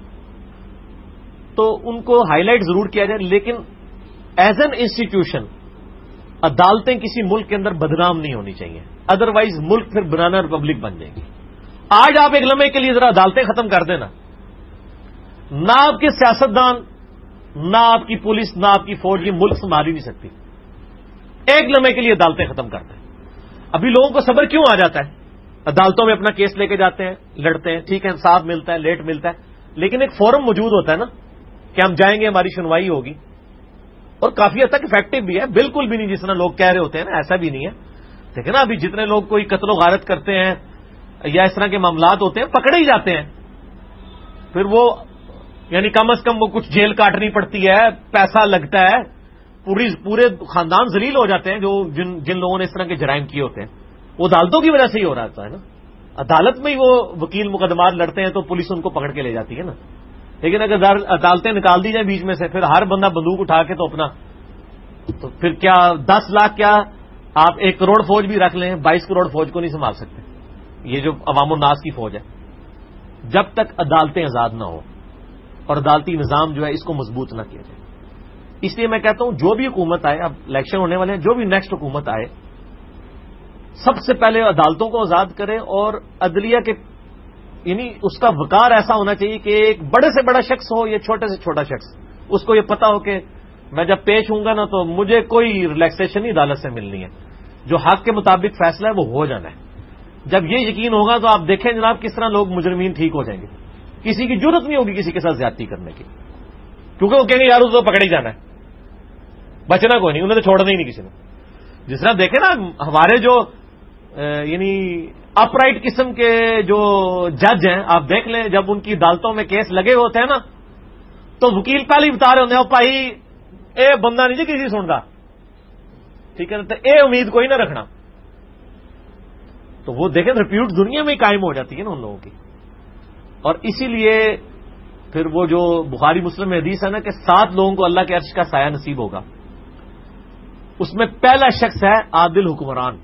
تو ان کو ہائی لائٹ ضرور کیا جائے، لیکن ایز این انسٹیٹیوشن عدالتیں کسی ملک کے اندر بدنام نہیں ہونی چاہیے، ادروائز ملک پھر بنانا ریپبلک بن جائے گی۔ آج آپ ایک لمحے کے لیے ذرا عدالتیں ختم کر دینا، نہ آپ کے سیاستدان، نہ آپ کی پولیس، نہ آپ کی فوج یہ ملک سنبھال ہی نہیں سکتی۔ ایک لمحے کے لیے عدالتیں ختم کر دیں۔ ابھی لوگوں کو صبر کیوں آ جاتا ہے؟ عدالتوں میں اپنا کیس لے کے جاتے ہیں، لڑتے ہیں، ٹھیک ہے انصاف ملتا ہے، لیٹ ملتا ہے، لیکن ایک فورم موجود ہوتا ہے نا کہ ہم جائیں گے، ہماری سنوائی ہوگی، اور کافی حد تک افیکٹو بھی ہے، بالکل بھی نہیں جس طرح لوگ کہہ رہے ہوتے ہیں نا، ایسا بھی نہیں ہے۔ دیکھیں نا ابھی جتنے لوگ کوئی قتل و غارت کرتے ہیں یا اس طرح کے معاملات ہوتے ہیں پکڑے ہی جاتے ہیں، پھر وہ یعنی کم از کم وہ کچھ جیل کاٹنی پڑتی ہے، پیسہ لگتا ہے، پورے خاندان ذلیل ہو جاتے ہیں جو جن لوگوں نے اس طرح کے جرائم کیے ہوتے ہیں۔ وہ عدالتوں کی وجہ سے ہی ہو رہا ہے نا، عدالت میں ہی وہ وکیل مقدمات لڑتے ہیں تو پولیس ان کو پکڑ کے لے جاتی ہے نا۔ لیکن اگر عدالتیں نکال دی جائیں بیچ میں سے، پھر ہر بندہ بندوق اٹھا کے تو اپنا، تو پھر کیا 10 لاکھ کیا آپ 1 کروڑ فوج بھی رکھ لیں، 22 کروڑ فوج کو نہیں سنبھال سکتے، یہ جو عوام الناس کی فوج ہے۔ جب تک عدالتیں آزاد نہ ہوں اور عدالتی نظام جو ہے اس کو مضبوط نہ کیا جائے، اس لیے میں کہتا ہوں جو بھی حکومت آئے، اب الیکشن ہونے والے ہیں، جو بھی نیکسٹ حکومت آئے سب سے پہلے عدالتوں کو آزاد کرے، اور عدلیہ کے یعنی اس کا وقار ایسا ہونا چاہیے کہ ایک بڑے سے بڑا شخص ہو یا چھوٹے سے چھوٹا شخص، اس کو یہ پتا ہو کہ میں جب پیش ہوں گا نا تو مجھے کوئی ریلیکسیشن ہی عدالت سے ملنی ہے، جو حق کے مطابق فیصلہ ہے وہ ہو جانا ہے۔ جب یہ یقین ہوگا تو آپ دیکھیں جناب کس طرح لوگ مجرمین ٹھیک ہو جائیں گے، کسی کی ضرورت نہیں ہوگی کسی کے ساتھ زیادتی کرنے کی، کیونکہ وہ کہیں گے یار اس کو پکڑ ہی جانا ہے، بچنا کوئی نہیں، انہیں تو چھوڑنا ہی نہیں کسی نے۔ جس طرح دیکھیں نا ہمارے جو یعنی اپ رائٹ قسم کے جو جج ہیں، آپ دیکھ لیں جب ان کی عدالتوں میں کیس لگے ہوتے ہیں نا تو وکیل پہلے ہی بتا رہے ہوتے ہیں بھائی اے بندہ نہیں جی کسی سنتا، ٹھیک ہے نا، تو اے امید کوئی نہ رکھنا۔ تو وہ دیکھیں ریپیوٹ دنیا میں ہی قائم ہو جاتی ہے نا ان لوگوں کی۔ اور اسی لیے پھر وہ جو بخاری مسلم میں حدیث ہے نا کہ 7 لوگوں کو اللہ کے عرش کا سایہ نصیب ہوگا، اس میں پہلا شخص ہے عادل حکمران۔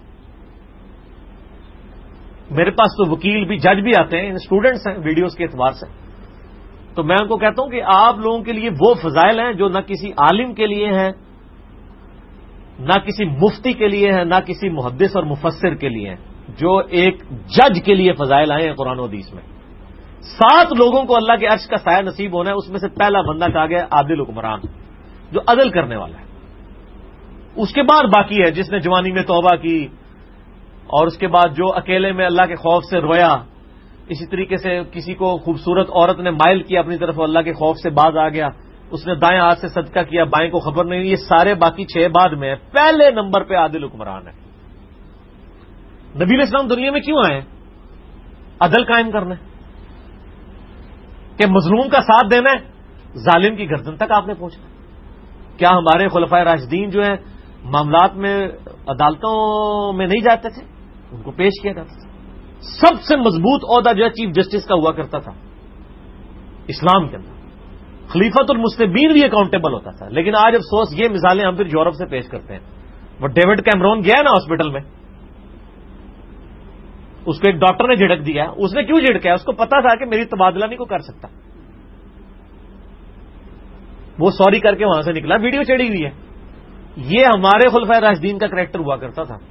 میرے پاس تو وکیل بھی جج بھی آتے ہیں، اسٹوڈنٹس ہیں ویڈیوز کے اعتبار سے، تو میں ان کو کہتا ہوں کہ آپ لوگوں کے لیے وہ فضائل ہیں جو نہ کسی عالم کے لیے ہیں، نہ کسی مفتی کے لیے ہیں، نہ کسی محدث اور مفسر کے لیے ہیں، جو ایک جج کے لیے فضائل آئے ہیں قرآن و حدیث میں۔ 7 لوگوں کو اللہ کے عرش کا سایہ نصیب ہونا ہے، اس میں سے پہلا بندہ کہا گیا عادل حکمران، جو عدل کرنے والا ہے۔ اس کے بعد باقی ہے جس نے جوانی میں توبہ کی، اور اس کے بعد جو اکیلے میں اللہ کے خوف سے رویا، اسی طریقے سے کسی کو خوبصورت عورت نے مائل کیا اپنی طرف، اللہ کے خوف سے باز آ گیا، اس نے دائیں ہاتھ سے صدقہ کیا، بائیں کو خبر نہیں، یہ سارے باقی 6 بعد میں، پہلے نمبر پہ عادل حکمران ہے۔ نبی علیہ السلام دنیا میں کیوں آئے؟ عدل قائم کرنا ہے، کہ مظلوم کا ساتھ دینا ہے، ظالم کی گردن تک آپ نے پہنچنا۔ کیا ہمارے خلفائے راشدین جو ہیں معاملات میں عدالتوں میں نہیں جاتے تھے؟ ان کو پیش کیا جاتا تھا۔ سب سے مضبوط عہدہ جو ہے چیف جسٹس کا ہوا کرتا تھا اسلام کے اندر، خلیفۃ المسلمین بھی اکاؤنٹیبل ہوتا تھا۔ لیکن آج افسوس یہ مثالیں ہم پھر یورپ سے پیش کرتے ہیں۔ وہ ڈیوڈ کیمرون گیا نا ہاسپٹل میں، اس کو ایک ڈاکٹر نے جھڑک دیا، اس نے کیوں جھڑکا؟ اس کو پتا تھا کہ میری تبادلہ نہیں کو کر سکتا، وہ سوری کر کے وہاں سے نکلا، ویڈیو چڑھی ہوئی ہے۔ یہ ہمارے خلفائے راشدین کا کریکٹر ہوا کرتا تھا،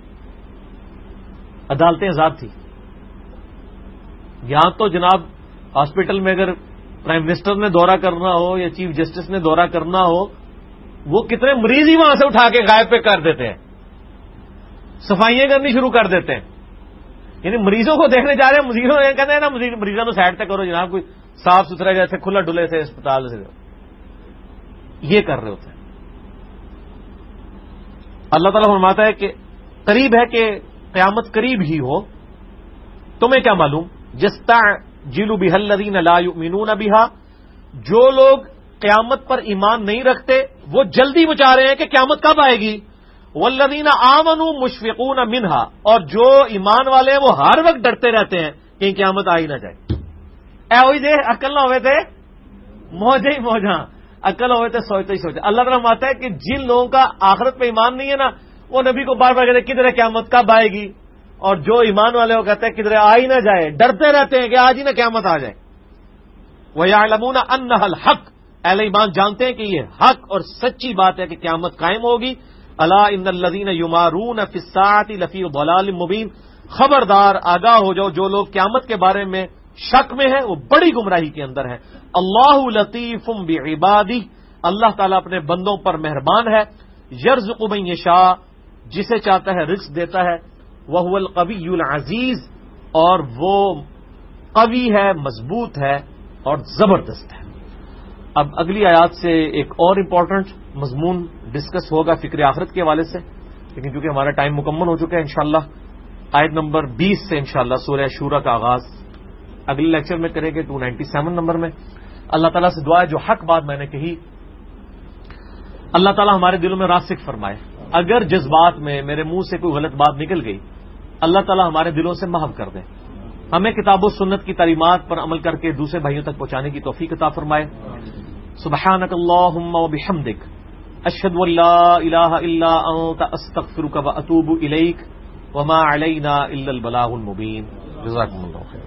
عدالتیں آزاد تھی۔ یہاں تو جناب ہاسپٹل میں اگر پرائم منسٹر نے دورہ کرنا ہو یا چیف جسٹس نے دورہ کرنا ہو، وہ کتنے مریض ہی وہاں سے اٹھا کے غائب پہ کر دیتے ہیں، صفائیاں کرنی شروع کر دیتے ہیں۔ یعنی مریضوں کو دیکھنے جا رہے ہیں، مریضوں کہتے ہیں نا مریضوں کو سائڈ تک کرو جناب، کوئی صاف ستھرا جیسے کھلا ڈلے سے اسپتال سے یہ کر رہے ہوتے ہیں. اللہ تعالیٰ فرماتا ہے کہ قریب ہے کہ قیامت قریب ہی ہو، تمہیں کیا معلوم. یستعجل بها الذین لا یؤمنون بها، جو لوگ قیامت پر ایمان نہیں رکھتے وہ جلدی بچا رہے ہیں کہ قیامت کب آئے گی. والذین آمنوا مشفقون منها، اور جو ایمان والے ہیں وہ ہر وقت ڈرتے رہتے ہیں کہ قیامت آ ہی نہ جائے. اے ہوئی دے عقل نہ ہوئے تھے موجے ہی موجاں، عقل ہوئے تھے سوچتے ہی سوچتے. اللہ تعالیٰ فرماتا ہے کہ جن لوگوں کا آخرت پہ ایمان نہیں ہے نا، وہ نبی کو بار بار کہتے ہیں کدھر ہے قیامت کب آئے گی، اور جو ایمان والے وہ کہتے ہیں کدھر آ ہی نہ جائے، ڈرتے رہتے ہیں کہ آج ہی نہ قیامت آ جائے. وَيَعْلَمُونَ أَنَّهَا الْحَقُّ، اہل ایمان جانتے ہیں کہ یہ حق اور سچی بات ہے کہ قیامت قائم ہوگی. الا ان الذین یمارون فی الساعۃ لفی ضلال مبین، خبردار آگاہ ہو جاؤ جو لوگ قیامت کے بارے میں شک میں ہیں وہ بڑی گمراہی کے اندر ہیں. اللہ لطیف بعبادہ، اللہ تعالیٰ اپنے بندوں پر مہربان ہے. یرزق من یشاء، جسے چاہتا ہے رزق دیتا ہے. وہو القوی العزیز، اور وہ قوی ہے، مضبوط ہے اور زبردست ہے. اب اگلی آیات سے ایک اور امپورٹنٹ مضمون ڈسکس ہوگا فکر آخرت کے حوالے سے، لیکن چونکہ ہمارا ٹائم مکمل ہو چکا ہے انشاءاللہ آیت نمبر 20 سے انشاءاللہ سورہ شورى کا آغاز اگلے لیکچر میں کریں گے 297 نمبر میں. اللہ تعالیٰ سے دعا ہے جو حق بات میں نے کہی اللہ تعالیٰ ہمارے دلوں میں راسخ فرمائے. اگر جذبات میں میرے منہ سے کوئی غلط بات نکل گئی اللہ تعالیٰ ہمارے دلوں سے محو کر دے. ہمیں کتاب و سنت کی تعلیمات پر عمل کر کے دوسرے بھائیوں تک پہنچانے کی توفیق عطا فرمائے. سبحانک اللہم وبحمدک، اشہد ان لا الہ الا انت، استغفرک واتوب الیک، وما علینا الا البلاغ المبین. جزاکم اللہ خیر.